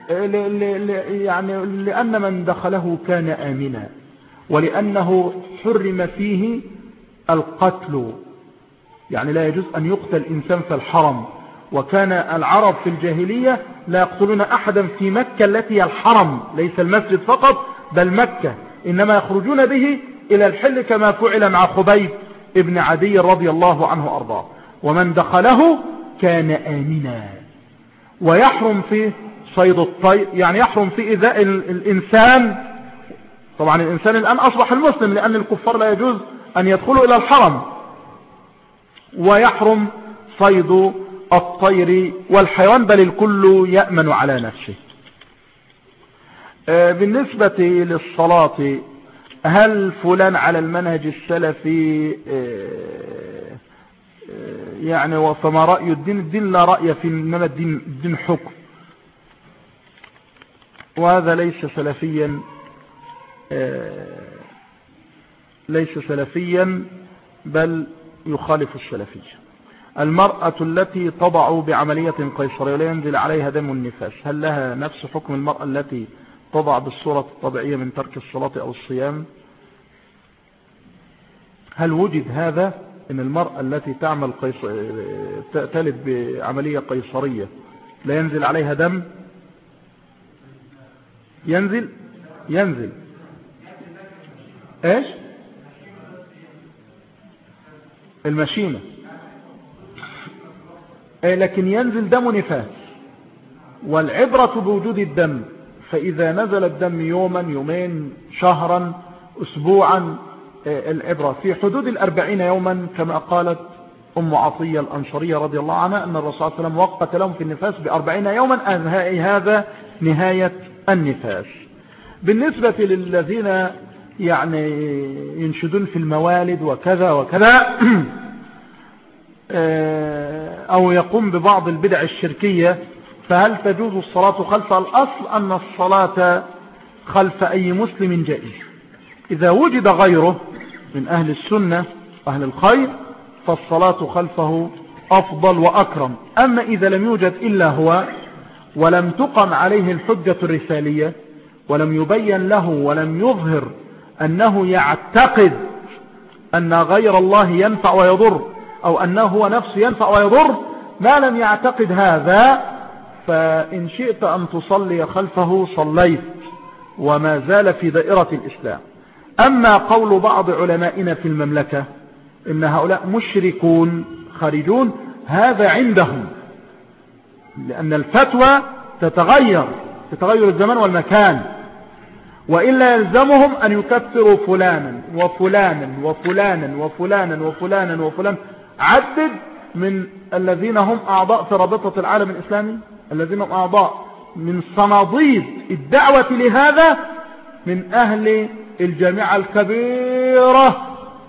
Speaker 1: يعني لأن من دخله كان آمنا، ولأنه حرم فيه القتل، يعني لا يجوز أن يقتل إنسان في الحرم. وكان العرب في الجاهلية لا يقتلون أحدا في مكة التي هي الحرم، ليس المسجد فقط بل مكة، إنما يخرجون به إلى الحل كما فعل مع خبيب ابن عدي رضي الله عنه أرضاه. ومن دخله كان آمنا. ويحرم فيه صيد الطير، يعني يحرم فيه إيذاء الإنسان. طبعا الإنسان الآن أصبح المسلم لأن الكفار لا يجوز أن يدخلوا إلى الحرم. ويحرم صيد الطير والحيوان، بل الكل يأمن على نفسه. بالنسبة للصلاة، هل فلان على المنهج السلفي؟ يعني وفما رأي الدين؟ الدين لا رأي فيه، إنما الدين, الدين حكم، وهذا ليس سلفيا، ليس سلفيا بل يخالف السلفية. المرأة التي تضع بعملية قيصرية ولا ينزل عليها دم النفاس، هل لها نفس حكم المرأة التي تضع بالصورة الطبيعية من ترك الصلاة أو الصيام؟ هل وجد هذا ان المرأة التي تعمل قيص... تلد بعملية قيصرية لا ينزل عليها دم؟ ينزل ينزل ايش؟ المشيمة لكن ينزل دم نفاس، والعبرة بوجود الدم، فإذا نزل الدم يوما يومين شهرا أسبوعا العبرة في حدود الأربعين يوما كما قالت أم عطية الأنصرية رضي الله عنها أن الرسول صلى الله عليه وسلم وقت لهم في النفاس بأربعين يوما، هذا نهاية النفاس. بالنسبة للذين يعني ينشدون في الموالد وكذا وكذا أو يقوم ببعض البدع الشركية، فهل تجوز الصلاة خلف؟ الأصل أن الصلاة خلف أي مسلم جائز، إذا وجد غيره من أهل السنة أهل الخير فالصلاة خلفه أفضل وأكرم. أما إذا لم يوجد إلا هو ولم تقم عليه الحجة الرسالية ولم يبين له ولم يظهر أنه يعتقد أن غير الله ينفع ويضر أو أنه هو نفسه ينفع ويضر، ما لم يعتقد هذا فإن شئت أن تصلي خلفه صليت وما زال في دائرة الإسلام. أما قول بعض علمائنا في المملكة إن هؤلاء مشركون خارجون، هذا عندهم، لأن الفتوى تتغير تتغير الزمان والمكان، وإلا يلزمهم أن يكفروا فلانا وفلانا وفلانا وفلانا وفلانا وفلانا. عدد من الذين هم أعضاء في رابطة العالم الإسلامي، الذين هم أعضاء من صناديد الدعوة لهذا من أهل الجامعة الكبيرة،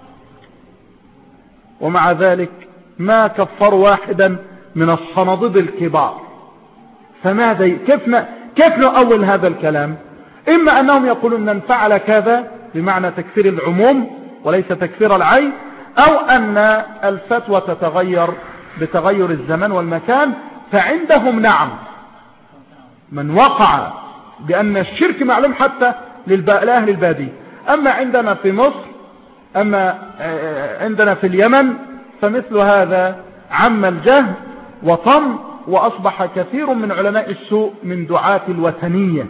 Speaker 1: ومع ذلك ما كفروا واحدا من الصناديد الكبار. فماذا كيف كيف نؤول هذا الكلام؟ إما أنهم يقولون من فعل كذا بمعنى تكفير العموم وليس تكفير العين، أو أن الفتوى تتغير بتغير الزمان والمكان، فعندهم نعم من وقع بأن الشرك معلوم حتى لأهل البادية. أما عندنا في مصر، أما عندنا في اليمن فمثل هذا عم الجهل وطم، وأصبح كثير من علماء السوء من دعاة الوثنية.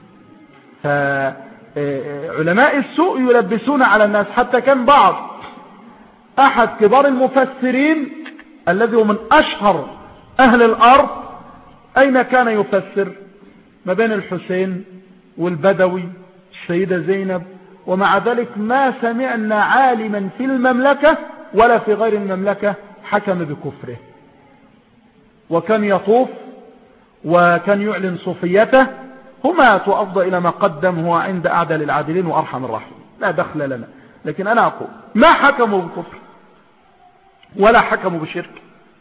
Speaker 1: فعلماء السوء يلبسون على الناس، حتى كان بعض أحد كبار المفسرين الذي هو من أشهر أهل الأرض، أين كان يفسر؟ ما بين الحسين والبدوي السيدة زينب، ومع ذلك ما سمعنا عالما في المملكة ولا في غير المملكة حكم بكفره، وكان يطوف وكان يعلن صوفيته. هما تؤفضى إلى ما قدم هو عند أعدل العادلين وأرحم الراحمين، لا دخل لنا. لكن أنا أقول ما حكموا بكفر ولا حكموا بشرك.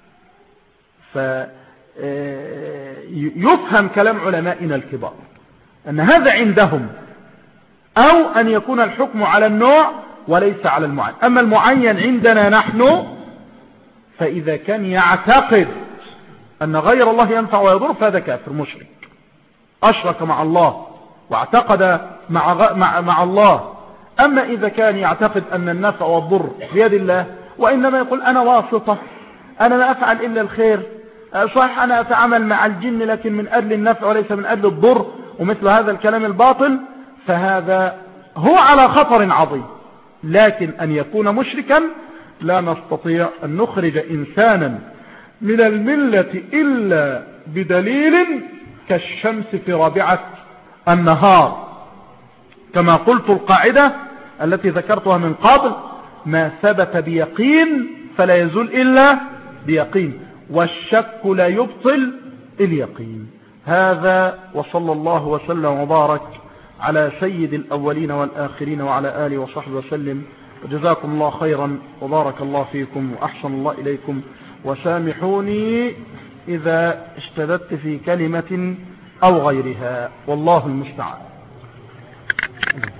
Speaker 1: فيفهم كلام علمائنا الكبار أن هذا عندهم، أو أن يكون الحكم على النوع وليس على المعين. أما المعين عندنا نحن، فإذا كان يعتقد أن غير الله ينفع ويضر فهذا كافر مشرك، أشرك مع الله واعتقد مع, مع, مع الله. أما إذا كان يعتقد أن النفع والضر بيد الله، وإنما يقول أنا واسطة، أنا لا أفعل إلا الخير، صح أنا أتعامل مع الجن لكن من أجل النفع وليس من أجل الضر، ومثل هذا الكلام الباطل، فهذا هو على خطر عظيم. لكن أن يكون مشركا لا نستطيع أن نخرج إنسانا من الملة إلا بدليل كالشمس في رابعة النهار. كما قلت القاعدة التي ذكرتها من قبل: ما ثبت بيقين فلا يزول إلا بيقين، والشك لا يبطل اليقين. هذا، وصلى الله وسلم وبارك على سيد الأولين والآخرين وعلى آله وصحبه وسلم. وجزاكم الله خيرا وبارك الله فيكم وأحسن الله إليكم. وسامحوني إذا اشتددت في كلمة أو غيرها، والله المستعان.